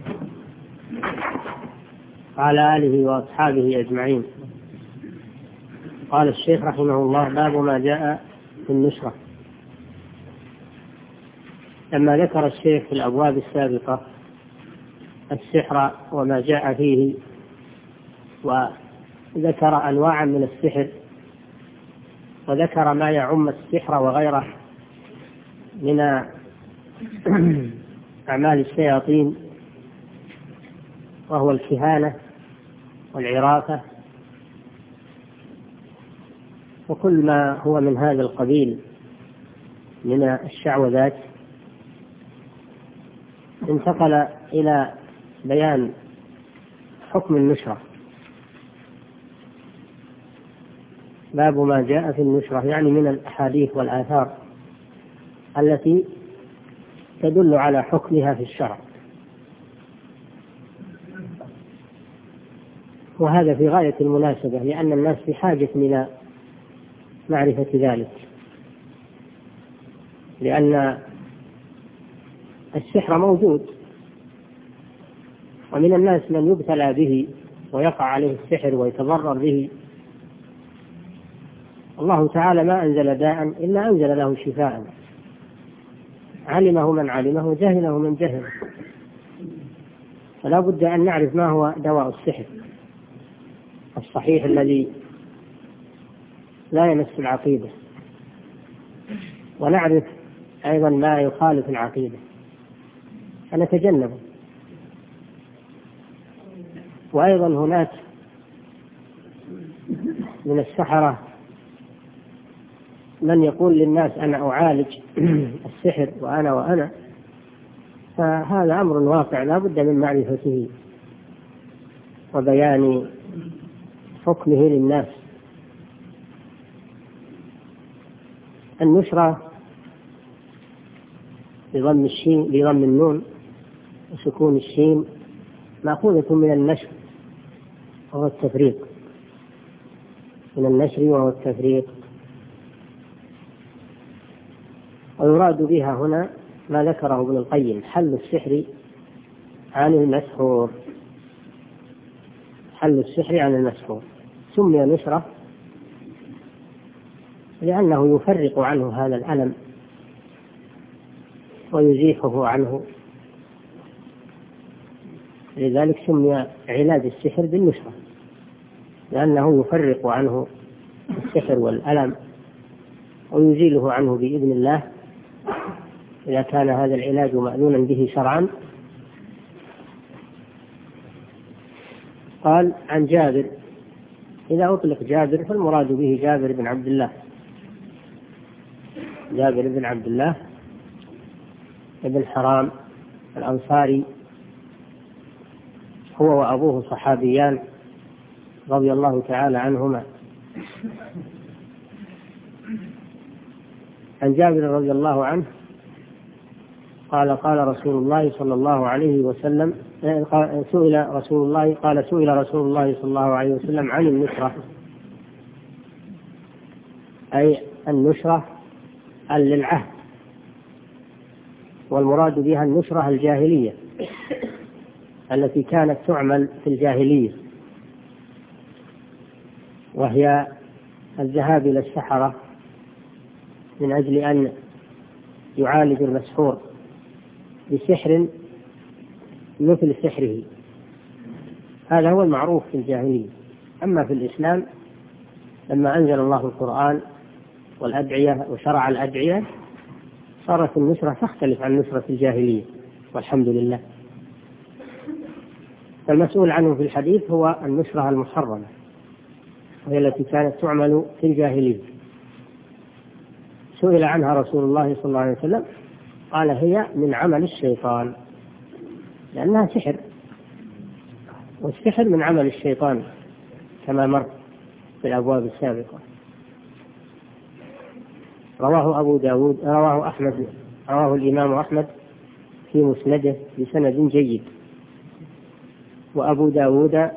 وعلى آله وأصحابه أجمعين. قال الشيخ رحمه الله: باب ما جاء في النشرة. لما ذكر الشيخ في الأبواب السابقة السحر وما جاء فيه، وذكر أنواعا من السحر، وذكر ما يعم السحر وغيره من أعمال الشياطين، وهو الكهانة والعرافة وكل ما هو من هذا القبيل من الشعوذات، انتقل إلى بيان حكم النشرة. باب ما جاء في النشرة يعني من الأحاديث والآثار التي تدل على حكمها في الشرع، وهذا في غاية المناسبة لأن الناس في حاجة إلى معرفة ذلك، لأن السحر موجود ومن الناس من يبتلى به ويقع عليه السحر ويتضرر به. الله تعالى ما أنزل داء إلا أنزل له شفاء، علمه من علمه وجهله من جهله، فلا بد أن نعرف ما هو دواء السحر الصحيح الذي لا يمس العقيدة، ونعرف أيضا ما يخالف العقيدة فنتجنبه. وأيضا هناك من السحرة من يقول للناس أنا أعالج السحر وأنا وأنا فهذا أمر واقع لا بد من معرفته وبيان حكمه للناس. النشرة بضم الشين بضم النون وسكون الشين مأخوذة من النشر وهو التفريق، من النشر وهو التفريق، ويراد بها هنا ما ذكره ابن القيم: حل السحر عن المسحور، حل السحر عن المسحور. سمي نشرة لأنه يفرق عنه هذا الألم ويزيحه عنه، لذلك سمي علاج السحر بالنشرة، لأنه يفرق عنه السحر والألم ويزيله عنه بإذن الله إذا كان هذا العلاج مأذونا به شرعا. قال عن جابر. إذا أطلق جابر فالمراد به جابر بن عبد الله، جابر بن عبد الله بن حرام الأنصاري، هو وأبوه صحابيان رضي الله تعالى عنهما. عن جابر رضي الله عنه قال قال رسول الله صلى الله عليه وسلم، سئل رسول الله قال سئل رسول الله صلى الله عليه وسلم عن النشرة، أي النشرة للعهد، والمراد بها النشرة الجاهلية التي كانت تعمل في الجاهلية، وهي الذهاب إلى السحرة من أجل أن يعالج المسحور بسحر مثل سحره. هذا هو المعروف في الجاهلية. أما في الإسلام لما أنزل الله القرآن والأدعية وشرع الأدعية صارت النشرة تختلف عن نشرة الجاهلية، والحمد لله. فالمسؤول عنه في الحديث هو النشرة المحرمة، وهي التي كانت تعمل في الجاهلية. سئل عنها رسول الله صلى الله عليه وسلم قال هي من عمل الشيطان، لأنها سحر، والسحر من عمل الشيطان كما مر في الأبواب السابقة. رواه أبو داود رواه أحمد رواه الإمام أحمد في مسنده بسند جيد، وأبو داود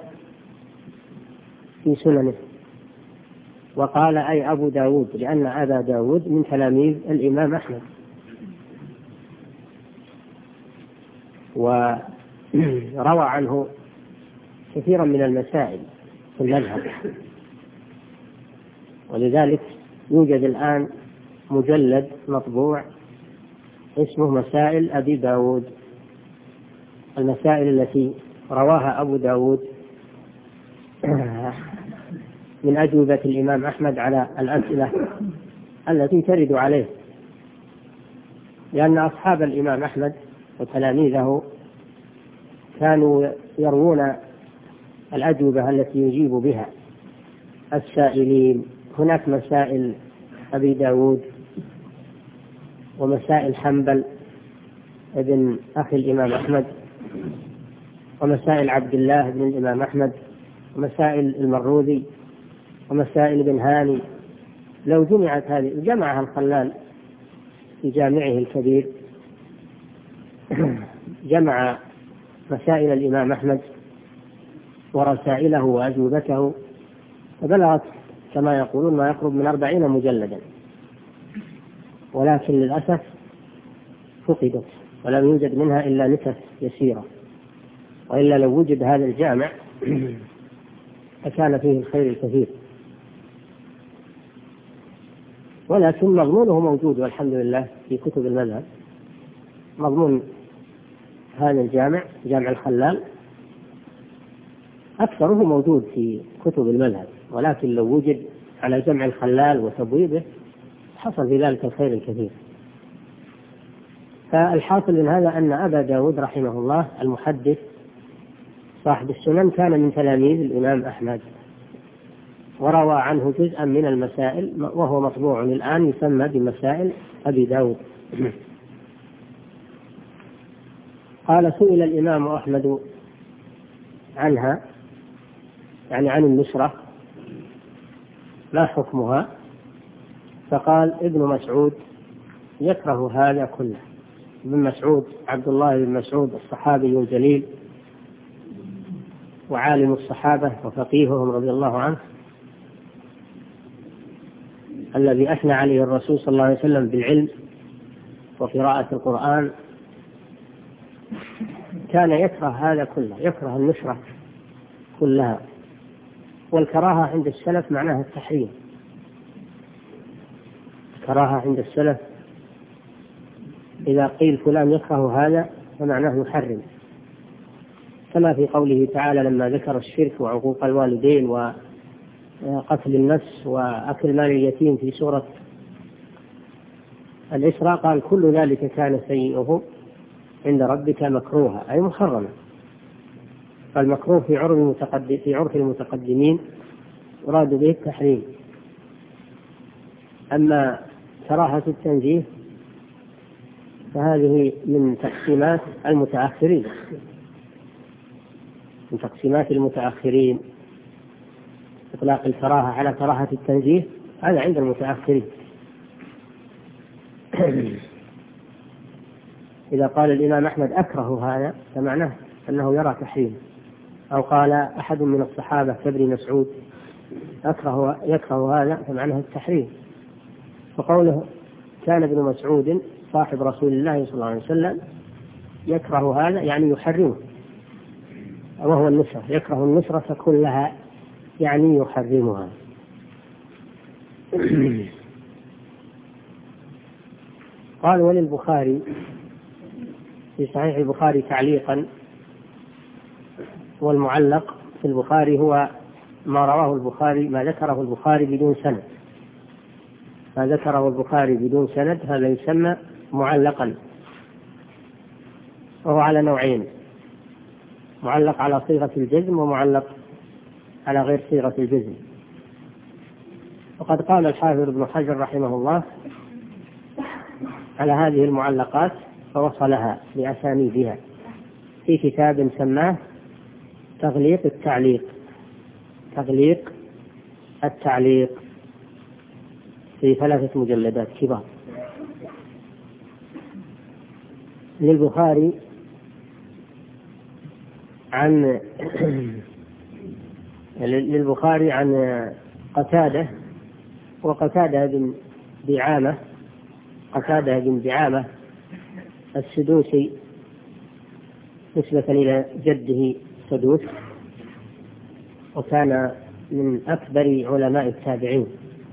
في سننه. وقال أي أبو داود لأن أبا داود من تلاميذ الإمام أحمد، وروى عنه كثيرا من المسائل في المذهب، ولذلك يوجد الآن مجلد مطبوع اسمه مسائل أبي داود، المسائل التي رواها أبو داود من أجوبة الإمام أحمد على الأسئلة التي ترد عليه، لأن أصحاب الإمام أحمد وتلاميذه كانوا يروون الأجوبة التي يجيب بها السائلين. هناك مسائل أبي داود ومسائل حنبل ابن أخي الإمام أحمد ومسائل عبد الله بن الإمام أحمد ومسائل المروذي ومسائل ابن هاني. لو جمعت هذه جمعها الخلال في جامعه الكبير، جمع مسائل الإمام أحمد ورسائله وأجوبته، فبلغت كما يقولون ما يقرب من أربعين مجلدا، ولكن للأسف فقدت ولم يوجد منها إلا نسخ يسيرة، وإلا لو وجد هذا الجامع فكان فيه الخير الكثير. ولكن مضمونه موجود والحمد لله في كتب المذهب. مضمون هذا الجامع جامع الخلال أكثره موجود في كتب المذهب، ولكن لو وجد على جمع الخلال وتبويبه حصل في ذلك الخير الكثير. فالحاصل من هذا أن أبا داود رحمه الله المحدث صاحب السنن كان من تلاميذ الإمام أحمد، وروى عنه جزءا من المسائل وهو مطبوع الآن يسمى بمسائل أبي داود. قال سئل الإمام أحمد عنها، يعني عن النشرة، ما حكمها؟ فقال ابن مسعود يكره هذا كله. ابن مسعود عبد الله بن مسعود الصحابي الجليل وعالم الصحابة وفقيههم رضي الله عنه، الذي أثنى عليه الرسول صلى الله عليه وسلم بالعلم وقراءة القرآن، كان يكره هذا كله، يكره النشرة كلها. والكراهة عند السلف معناها التحريم. الكراهة عند السلف إذا قيل فلان يكره هذا فمعناه يحرم، كما في قوله تعالى لما ذكر الشرك وعقوق الوالدين وقتل النفس وأكل مال اليتيم في سورة الإسراء قال كل ذلك كان سيئه عند ربك مكروها، أي محرما. فالمكروه في عرف المتقدم في عرف المتقدمين يراد به التحريم. أما كراهة التنزيه فهذه من تقسيمات المتأخرين من تقسيمات المتأخرين إطلاق الكراهة على كراهة التنزيه، هذا عند المتأخرين. إذا قال الإمام أحمد أكره هذا فمعناه أنه يرى تحريم، أو قال أحد من الصحابة كابن مسعود أكره يكره هذا فمعناه التحريم. فقوله كان ابن مسعود صاحب رسول الله صلى الله عليه وسلم يكره هذا يعني يحرمه، وهو النشرة، يكره النشرة كلها يعني يحرمها. قال وللبخاري في صحيح البخاري تعليقا، والمعلق في البخاري هو ما رواه البخاري ما ذكره البخاري بدون سند، ما ذكره البخاري بدون سند هذا يسمى معلقا، وهو على نوعين: معلق على صيغة الجزم ومعلق على غير صيغة الجزم. وقد قال الحافظ ابن حجر رحمه الله على هذه المعلقات فوصلها بأسانيدها في كتاب سماه تغليق التعليق تغليق التعليق في ثلاثة مجلدات كبار. للبخاري عن للبخاري عن قتادة، وقتادة بن دعامة قتادة بن دعامة السدوسي نسبة إلى جده سدوس، وكان من أكبر علماء التابعين،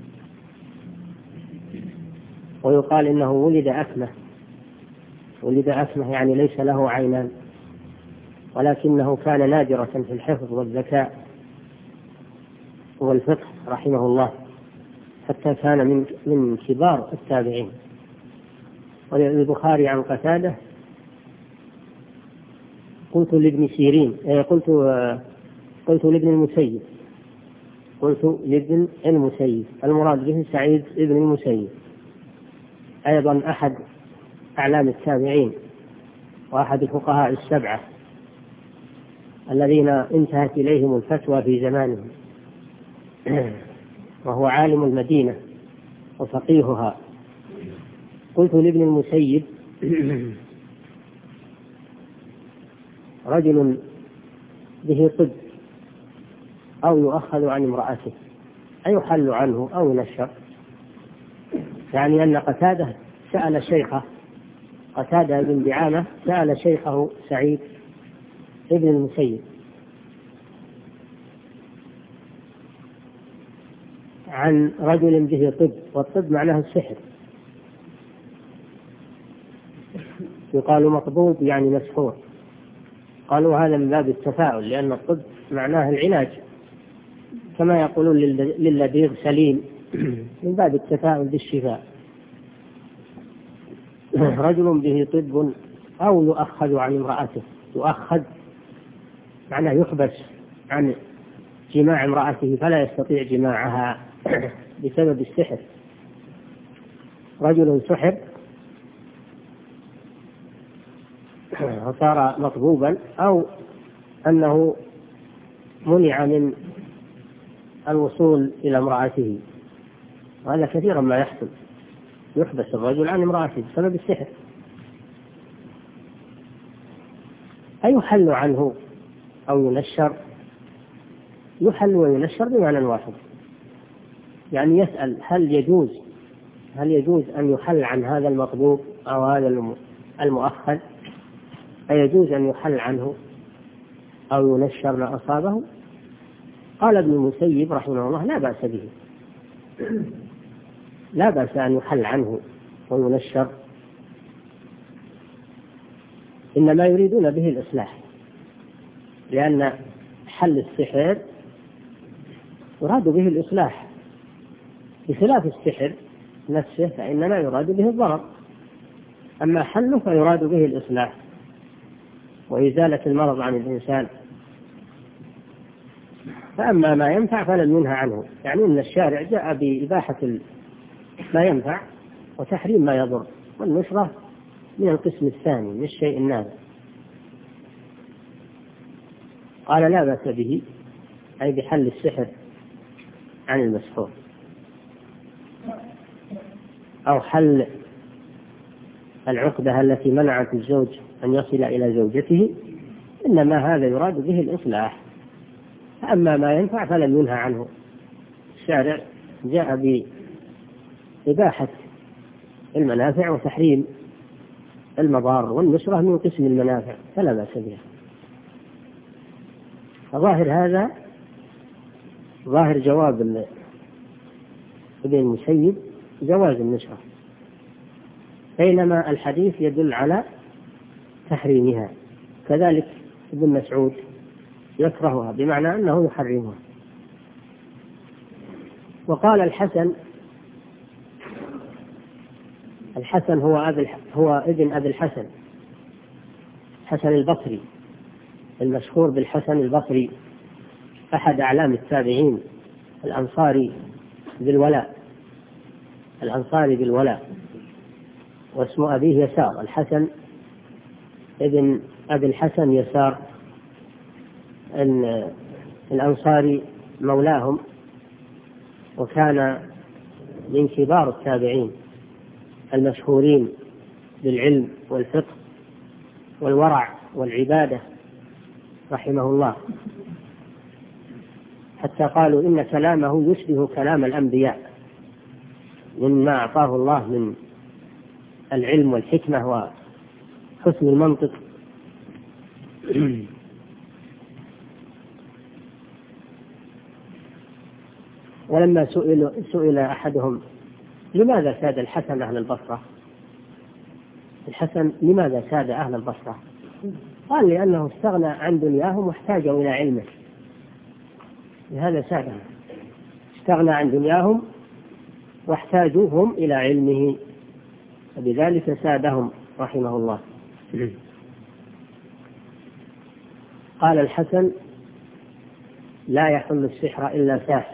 ويقال إنه ولد أكمة ولد أكمة يعني ليس له عينان، ولكنه كان نادرة في الحفظ والذكاء والفقه رحمه الله، حتى كان من من كبار التابعين. والبخاري عن قتادة قلت لابن سيرين قلت قلت لابن المسيب قلت لابن المسيب المراد به سعيد ابن المسيب، أيضا أحد أعلام التابعين وأحد الفقهاء السبعة الذين انتهت إليهم الفتوى في زمانهم، وهو عالم المدينة وفقيهها. قلت لابن المسيب رجل به طب أو يؤخذ عن امرأته، أيحل عنه أو ينشر، يعني أن قتادة سأل شيخه قتادة بن دعامة سأل شيخه سعيد ابن المسيب عن رجل به طب، والطب معناه السحر، يقال مطبوب يعني مسحور، قالوا هذا من باب التفاؤل لأن الطب معناه العلاج، كما يقولون للذيذ سليم من باب التفاؤل بالشفاء. رجل به طب أو يؤخذ عن امرأته، يؤخذ معناه يحبس عن جماع امرأته فلا يستطيع جماعها بسبب السحر. رجل سحر وصار مطبوبا، أو أنه منع من الوصول إلى امرأته، وهذا كثيرا ما يحصل، يحبس الرجل عن امرأته بسبب السحر. أيحل عنه أو ينشر؟ يحل وينشر بمعنى واحد، يعني يسأل هل يجوز هل يجوز أن يحل عن هذا المطبوب أو هذا المؤخذ، أيجوز أن يحل عنه أو ينشر ما أصابه؟ قال ابن المسيب رحمه الله لا بأس به، لا بأس أن يحل عنه وينشر، إنما يريدون به الإصلاح، لأن حل السحر يراد به الإصلاح، بخلاف السحر نفسه فإنما يراد به الضرر، أما حله فيراد به الإصلاح وإزالة المرض عن الإنسان فأما ما ينفع فلم ينهى عنه، يعني أن الشارع جاء بإباحة ما ينفع وتحريم ما يضر، والنشرة من القسم الثاني من الشيء النافع. قال لا بأس به، أي بحل السحر عن المسحور أو حل العقدة التي منعت الزوج أن يصل إلى زوجته، إنما هذا يراد به الإصلاح. أما ما ينفع فلم ينهى عنه، الشارع جاء بإباحة المنافع وتحريم المضار، والنشرة من قسم المنافع فلا بأس بها. فظاهر هذا ظاهر جواب ابن المسيب جواز النشرة، بينما الحديث يدل على تحريمها. كذلك ابن مسعود يكرهها بمعنى أنه يحرمها. وقال الحسن، الحسن هو أبي هو ابن أبي الحسن حسن البصري المشهور بالحسن البصري، أحد أعلام التابعين، الأنصاري بالولاء الأنصاري بالولاء واسم أبيه يسار، الحسن ابن أبي الحسن يسار الأنصاري مولاهم، وكان من كبار التابعين المشهورين بالعلم والفقه والورع والعبادة رحمه الله، حتى قالوا إن كلامه يشبه كلام الأنبياء مما أعطاه الله من العلم والحكمة وحسن المنطق. ولما سئل, سئل أحدهم لماذا ساد الحسن أهل البصرة، الحسن لماذا ساد أهل البصرة؟ قال لأنه استغنى عن دنياهم واحتاجوا إلى علمه، لهذا سادهم، استغنى عن دنياهم واحتاجوا هم إلى علمه، وبذلك سادهم رحمه الله. قال الحسن لا يحل السحر إلا ساحر،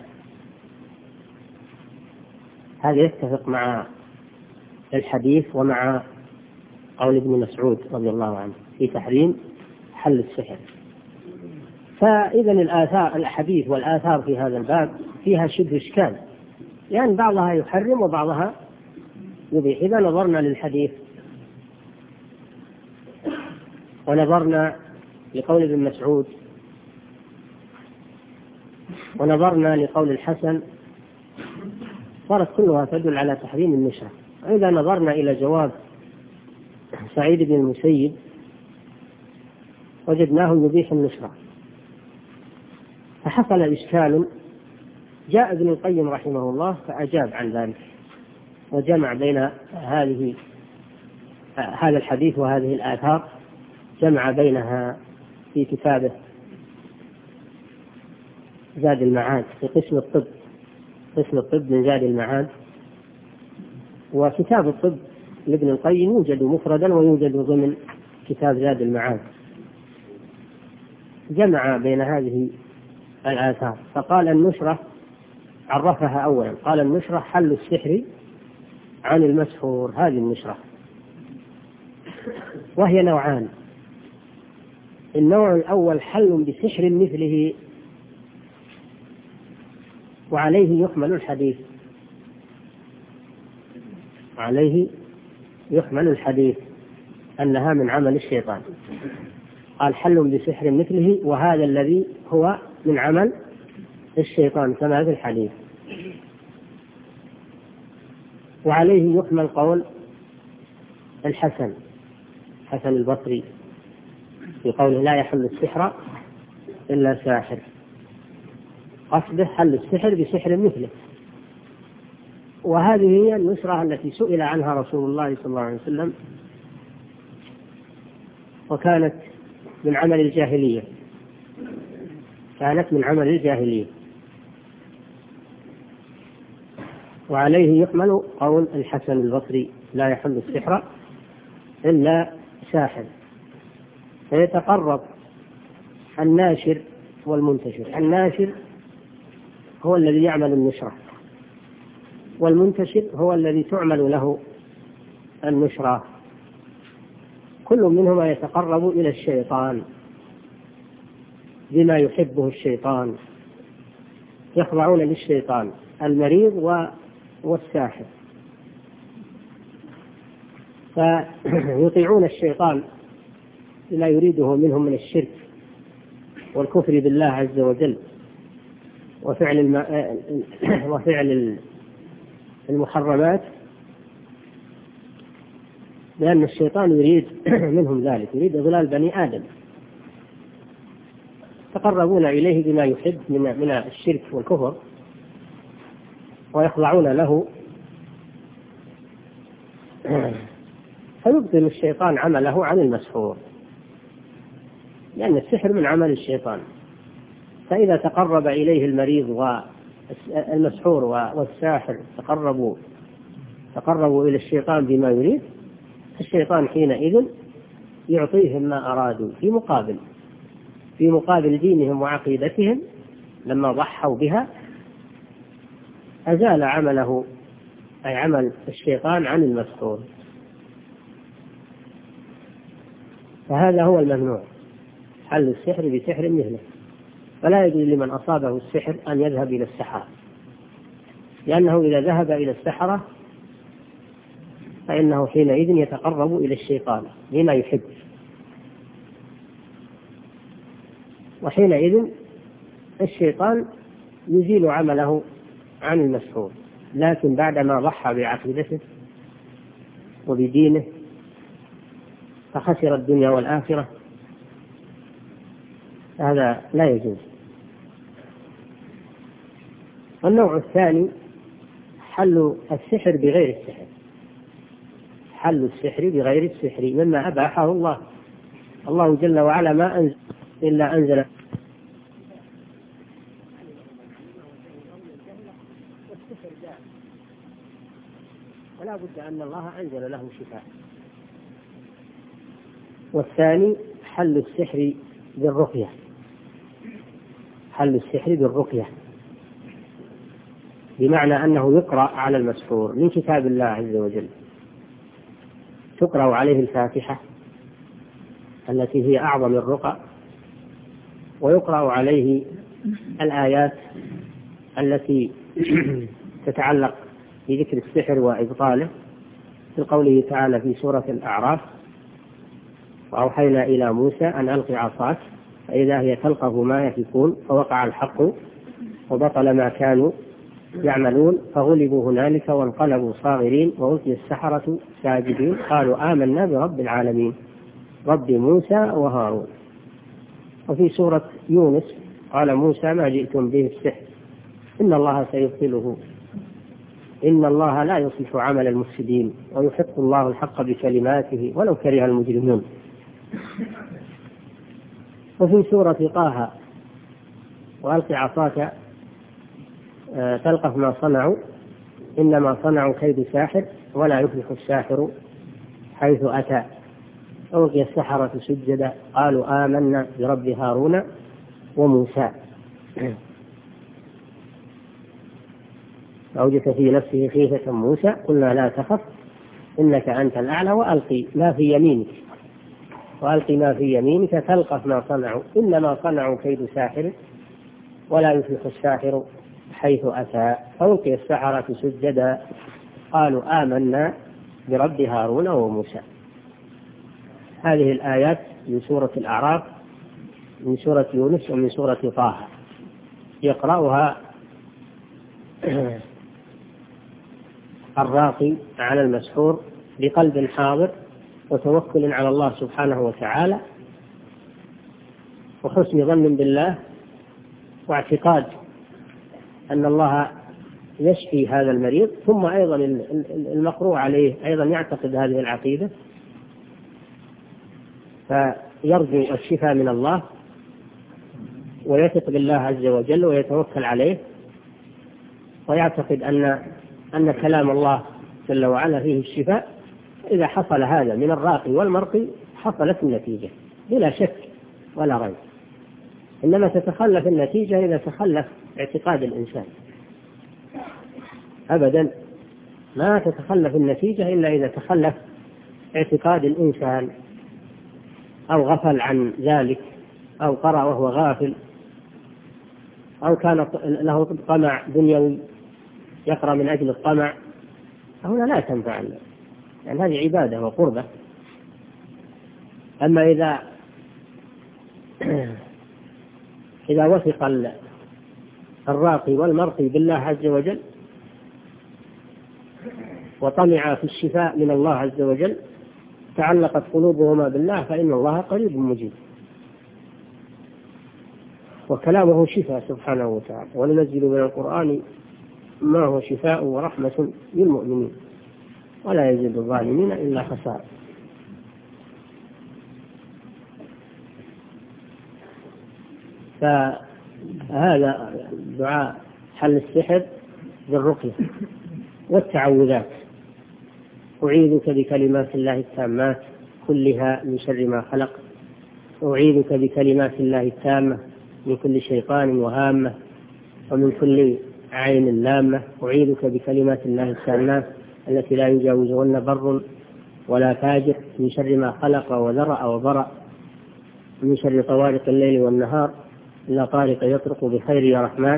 هذا يتفق مع الحديث ومع قول ابن مسعود رضي الله عنه في تحريم حل السحر. فإذا الآثار الحديث والآثار في هذا الباب فيها شبه إشكال، لأن يعني بعضها يحرم وبعضها يبيح. إذا نظرنا للحديث ونظرنا لقول ابن مسعود ونظرنا لقول الحسن صارت كلها تدل على تحريم النشرة. وإذا نظرنا إلى جواب سعيد بن المسيب وجدناه يبيح النشرة، فحصل إشكال. جاء ابن القيم رحمه الله فأجاب عن ذلك وجمع بين هذه هذا الحديث وهذه الآثار، جمع بينها في كتابه زاد المعاد في قسم الطب قسم الطب من زاد المعاد. وكتاب الطب لابن القيم يوجد مفردا ويوجد ضمن كتاب زاد المعاد، جمع بين هذه الآثار. فقال النشرة عرفها أولا، قال النشرة حل السحر عن المسحور، هذه النشرة وهي نوعان. النوع الأول حل بسحر مثله، وعليه يحمل الحديث وعليه يحمل الحديث أنها من عمل الشيطان. قال حل بسحر مثله، وهذا الذي هو من عمل الشيطان كما في الحديث. وعليه يحمل قول الحسن حسن البصري في قوله لا يحل السحر إلا ساحر، قصده حل السحر بسحر مثله. وهذه هي النشرة التي سئل عنها رسول الله صلى الله عليه وسلم، وكانت من عمل الجاهلية كانت من عمل الجاهلية وعليه يحمل قول الحسن البصري لا يحل السحر إلا ساحر. فيتقرب الناشر والمنتشر. الناشر هو الذي يعمل النشرة، والمنتشر هو الذي تعمل له النشرة. كل منهما يتقرب إلى الشيطان بما يحبه الشيطان، يخضعون للشيطان المريض والساحر، فيطيعون الشيطان بما يريده منهم من الشرك والكفر بالله عز وجل وفعل الم... وفعل المحرمات، لأن الشيطان يريد منهم ذلك، يريد إضلال بني آدم. يتقربون إليه بما يحب من من الشرك والكفر، ويخضعون له، فيبطل الشيطان عمله عن المسحور، لأن السحر من عمل الشيطان. فإذا تقرب إليه المريض والمسحور والساحر تقربوا تقربوا إلى الشيطان بما يريد، الشيطان حينئذ يعطيهم ما أرادوا في مقابل في مقابل دينهم وعقيدتهم. لما ضحوا بها أزال عمله، أي عمل الشيطان، عن المسحور. فهذا هو الممنوع، حل السحر بسحر مثله. فلا يجوز لمن أصابه السحر أن يذهب إلى السحرة، لأنه إذا ذهب إلى السحرة فإنه حينئذ يتقرب إلى الشيطان بما يحب، وحينئذ الشيطان يزيل عمله عن المسحور. لكن بعدما ضحى بعقيدته وبدينه فخسر الدنيا والآخرة، هذا لا يجوز. والنوع الثاني حل السحر بغير السحر، حل السحر بغير السحر مما أباحه الله. الله جل وعلا ما أنزل إلا أنزل ولا بد أن الله أنزل له شفاء. والثاني حل السحر بالرقية، حل السحر بالرقية بمعنى أنه يقرأ على المسحور من كتاب الله عز وجل، تقرأ عليه الفاتحة التي هي أعظم الرقى، ويقرأ عليه الآيات التي تتعلق بذكر السحر وإبطاله، في قوله تعالى في سورة الأعراف: وأوحينا إلى موسى أن ألق عصاك فإذا هي تلقف ما يفكون فوقع الحق وبطل ما كانوا يعملون فغلبوا هنالك وانقلبوا صاغرين وألقي السحرة ساجدين قالوا آمنا برب العالمين رب موسى وهارون. وفي سورة يونس قال موسى: ما جئتم به السحر إن الله سيبطله إن الله لا يصلح عمل المفسدين ويحق الله الحق بكلماته ولو كره المجرمون. وفي سورة طه: وألق عصاك تلقف ما صنعوا إنما صنعوا كيد ساحر ولا يفلح الساحر حيث أتى ألقي السحرة سجدا قالوا آمنا برب هارون وموسى. أوجس في نفسه خيفة موسى قلنا لا تخف إنك أنت الأعلى وألقي ما في يمينك وألقي ما في يمينك تلقف ما صنعوا إنما صنعوا كيد ساحر ولا يفلح الساحر حيث أتى فألقي السحرة سجدا قالوا آمنا برب هارون وموسى. هذه الآيات من سورة الأعراف، من سورة يونس، ومن سورة طه، يقرأها الراقي على المسحور بقلب حاضر وتوكل على الله سبحانه وتعالى وحسن ظن بالله واعتقاد أن الله يشفي هذا المريض. ثم أيضا المقروء عليه أيضا يعتقد هذه العقيدة فيرجو الشفاء من الله ويثق بالله عز وجل ويتوكل عليه ويعتقد أن أن كلام الله جل وعلا فيه الشفاء. إذا حصل هذا من الراقي والمرقي حصلت النتيجة بلا شك ولا ريب. إنما تتخلف النتيجة إذا تخلف اعتقاد الإنسان. أبدا ما تتخلف النتيجة إلا إذا تخلف اعتقاد الإنسان أو غفل عن ذلك أو قرأ وهو غافل أو كان له طمع دنيوي يقرأ من أجل الطمع، هنا لا تنفع له، يعني هذه عبادة وقربة. أما إذا إذا وثق الراقي والمرقي بالله عز وجل وطمع في الشفاء من الله عز وجل تعلقت قلوبهما بالله، فإن الله قريب مجيب، وكلامه شفاء سبحانه وتعالى. وننزل من القرآن ما هو شفاء ورحمة للمؤمنين ولا يزيد الظالمين إلا خسارة. فهذا دعاء حل السحر بالرقية والتعوذات. أعيذك بكلمات الله التامات كلها من شر ما خلق، أعيذك بكلمات الله التامة من كل شيطان وهامة ومن كل عين لامة، أعيذك بكلمات الله التامات التي لا يجاوزهن بر ولا فاجر، من شر ما خلق وذرأ وبرأ، من شر طوارق الليل والنهار إلا طارق يطرق بخير يا رحمن،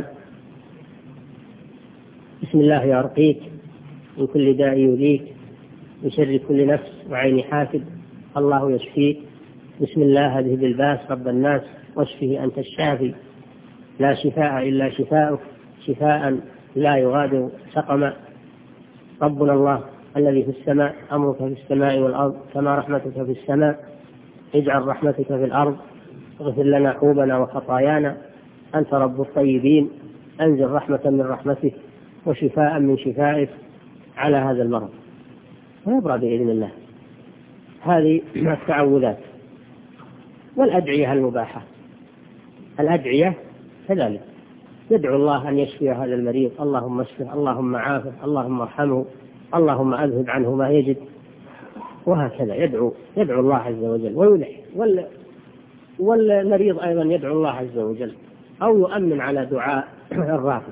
بسم الله يرقيك من كل داء يؤذيك، من شر كل نفس وعين حاسد الله يشفيك، بسم الله اذهب الباس رب الناس واشفه أنت الشافي لا شفاء إلا شفاؤك شفاء لا يغادر سقما، ربنا الله الذي في السماء أمرك في السماء والأرض كما رحمتك في السماء، اجعل رحمتك في الأرض، اغفر لنا حوبنا وخطايانا، أنت رب الطيبين، أنزل رحمة من رحمتك وشفاء من شفائك على هذا المرض ويبرأ بإذن الله. هذه التعوذات. والأدعية المباحة، الأدعية كذلك يدعو الله أن يشفي هذا المريض، اللهم اشفه، اللهم عافه، اللهم ارحمه، اللهم أذهب عنه ما يجد، وهكذا يدعو يدعو الله عز وجل ويلح. والمريض أيضا يدعو الله عز وجل أو يؤمن على دعاء الراقي.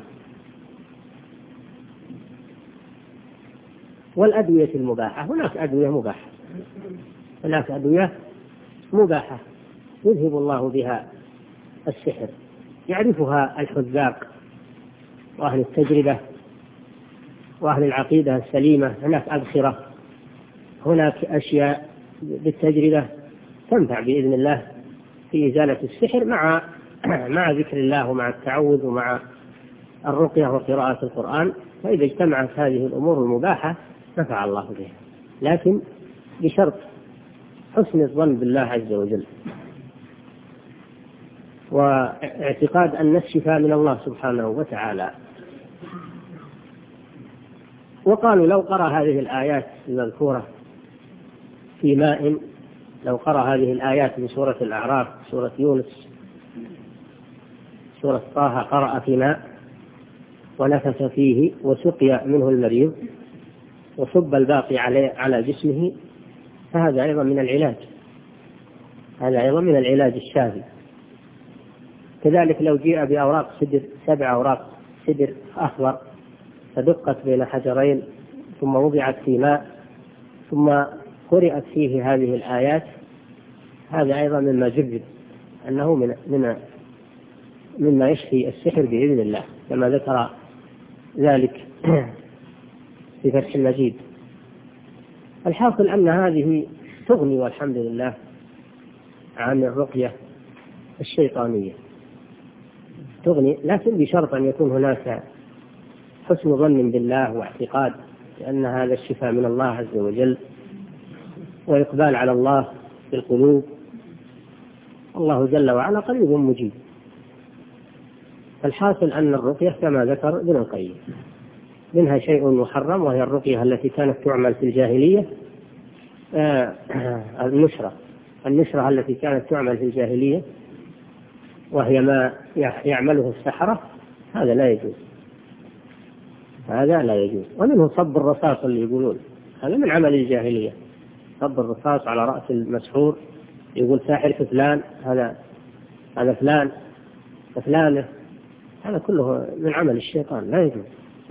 والأدوية المباحة، هناك أدوية مباحة هناك أدوية مباحة يذهب الله بها السحر، يعرفها الحذاق وأهل التجربة وأهل العقيدة السليمة. هناك أبخرة، هناك أشياء بالتجربة تنفع بإذن الله في إزالة السحر مع مع ذكر الله ومع التعوذ ومع الرقية وقراءة القرآن. فإذا اجتمعت هذه الأمور المباحة نفع الله بها، لكن بشرط حسن الظن بالله عز وجل واعتقاد أن الشفاء من الله سبحانه وتعالى. وقالوا لو قرأ هذه الآيات المذكورة في ماء، لو قرأ هذه الآيات من سورة الأعراف، سورة يونس، سورة طه، قرأ في ماء ونفث فيه وسقي منه المريض وصب الباقي عليه على جسمه، فهذا أيضا من العلاج، هذا أيضا من العلاج الشافي. كذلك لو جيء بأوراق سدر، سبع أوراق سدر أخضر فدقت بين حجرين ثم وضعت في ماء ثم قرأت فيه هذه الآيات، هذا أيضا مما جرب أنه من من مما يشفي السحر بإذن الله، كما ذكر ذلك في فتح المجيد. الحاصل أن هذه تغني والحمد لله عن الرقية الشيطانية، تغني، لكن بشرط أن يكون هناك حسن ظن بالله واعتقاد بأن هذا الشفاء من الله عز وجل وإقبال على الله في القلوب. الله جل وعلا قريب مجيب. فالحاصل أن الرقية كما ذكر ابن القيم منها شيء محرم، وهي الرقية التي كانت تعمل في الجاهلية، آه النشرة النشرة التي كانت تعمل في الجاهلية وهي ما يعمله السحرة، هذا لا يجوز، هذا لا يجوز. ومنه صب الرصاص اللي يقولون هذا من عمل الجاهلية، صب الرصاص على رأس المسحور، يقول ساحر فلان، هذا هذا فلان، وفلانه، هذا كله من عمل الشيطان، لا يجوز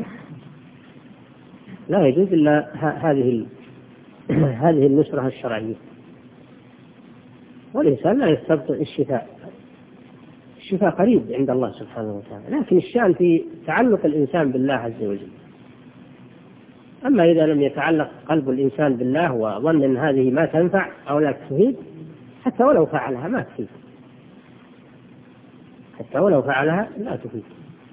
لا يجوز إلا هذه هذه النصرة الشرعية. والإنسان لا يستبطئ الشفاء، الشفاء قريب عند الله سبحانه وتعالى، لكن الشأن في تعلق الإنسان بالله عز وجل. أما إذا لم يتعلق قلب الإنسان بالله وظن أن هذه ما تنفع أو لا تفيد، حتى ولو فعلها ما تفيد، حتى ولو فعلها لا تفيد.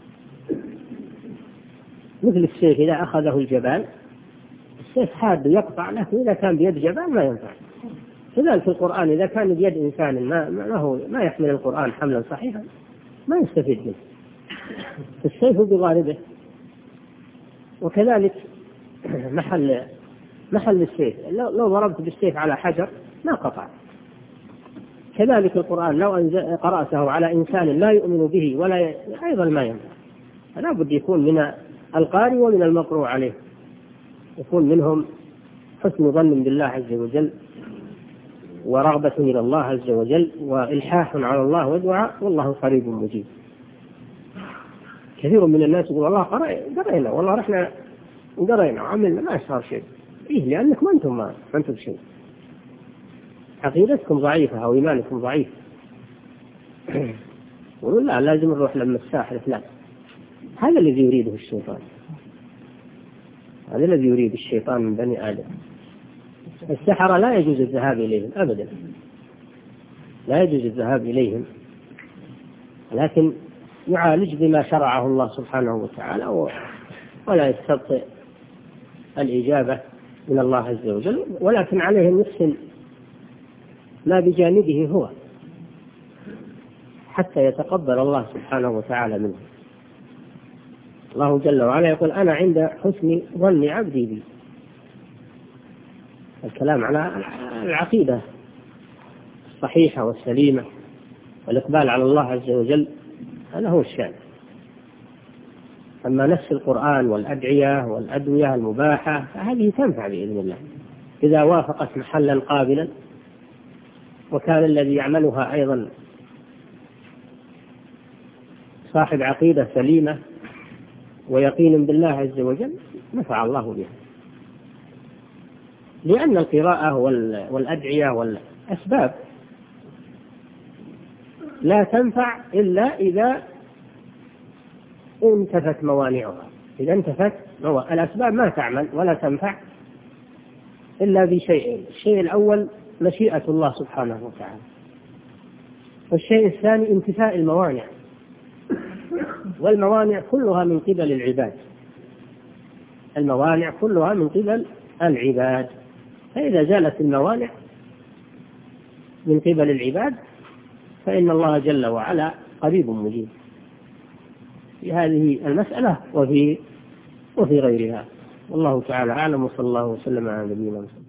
مثل السيف إذا أخذه الجبال، السيف حاد يقطع، لكن إذا كان بيد جبال ما ينفع. كذلك القرآن إذا كان بيد إنسان ما ما هو ما يحمل القرآن حملا صحيحا ما يستفيد منه، السيف بضاربه. وكذلك محل محل السيف، لو ضربت بالسيف على حجر ما قطع. كذلك القرآن لو قرأته على إنسان لا يؤمن به ولا ي... أيضا ما ينفع. فلا بد يكون من القارئ ومن المقروء عليه، يكون منهم حسن ظن بالله عز وجل ورغبة إلى الله عز وجل وإلحاح على الله ودعاء، والله قريب مجيب. كثير من الناس يقول والله قرأنا والله رحنا قرأنا وعملنا ما صار شيء. إيه؟ لأنكم أنتم ما أنتم شيء، عقيدتكم ضعيفة أو إيمانكم ضعيف. يقولون لا لازم نروح لما الساحر فلان. هذا الذي يريده الشيطان، هذا الذي يريد الشيطان من بني آدم. السحرة لا يجوز الذهاب إليهم أبدا، لا يجوز الذهاب إليهم، لكن يعالج بما شرعه الله سبحانه وتعالى، ولا يستطيع الإجابة من الله عز وجل، ولكن عليه أن يحسن ما بجانبه هو حتى يتقبل الله سبحانه وتعالى منه. الله جل وعلا يقول أنا عند حسن ظن عبدي بي. الكلام على العقيدة الصحيحة والسليمة والإقبال على الله عز وجل، هذا هو الشأن. أما نفس القرآن والأدعية والأدوية المباحة فهذه تنفع بإذن الله إذا وافقت محلا قابلا، وكان الذي يعملها أيضا صاحب عقيدة سليمة ويقين بالله عز وجل، نفع الله بها. لأن القراءة والأدعية والأسباب لا تنفع إلا إذا انتفت موانعها. إذا انتفت الأسباب ما تعمل ولا تنفع إلا بشيئين: الشيء الأول مشيئة الله سبحانه وتعالى، والشيء الثاني انتفاء الموانع، والموانع كلها من قبل العباد، الموانع كلها من قبل العباد. فإذا زالت الموانع من قبل العباد فإن الله جل وعلا قريب مجيب في هذه المسألة وفي وفي غيرها. والله تعالى أعلم، وصلى الله وسلم على نبينا محمد.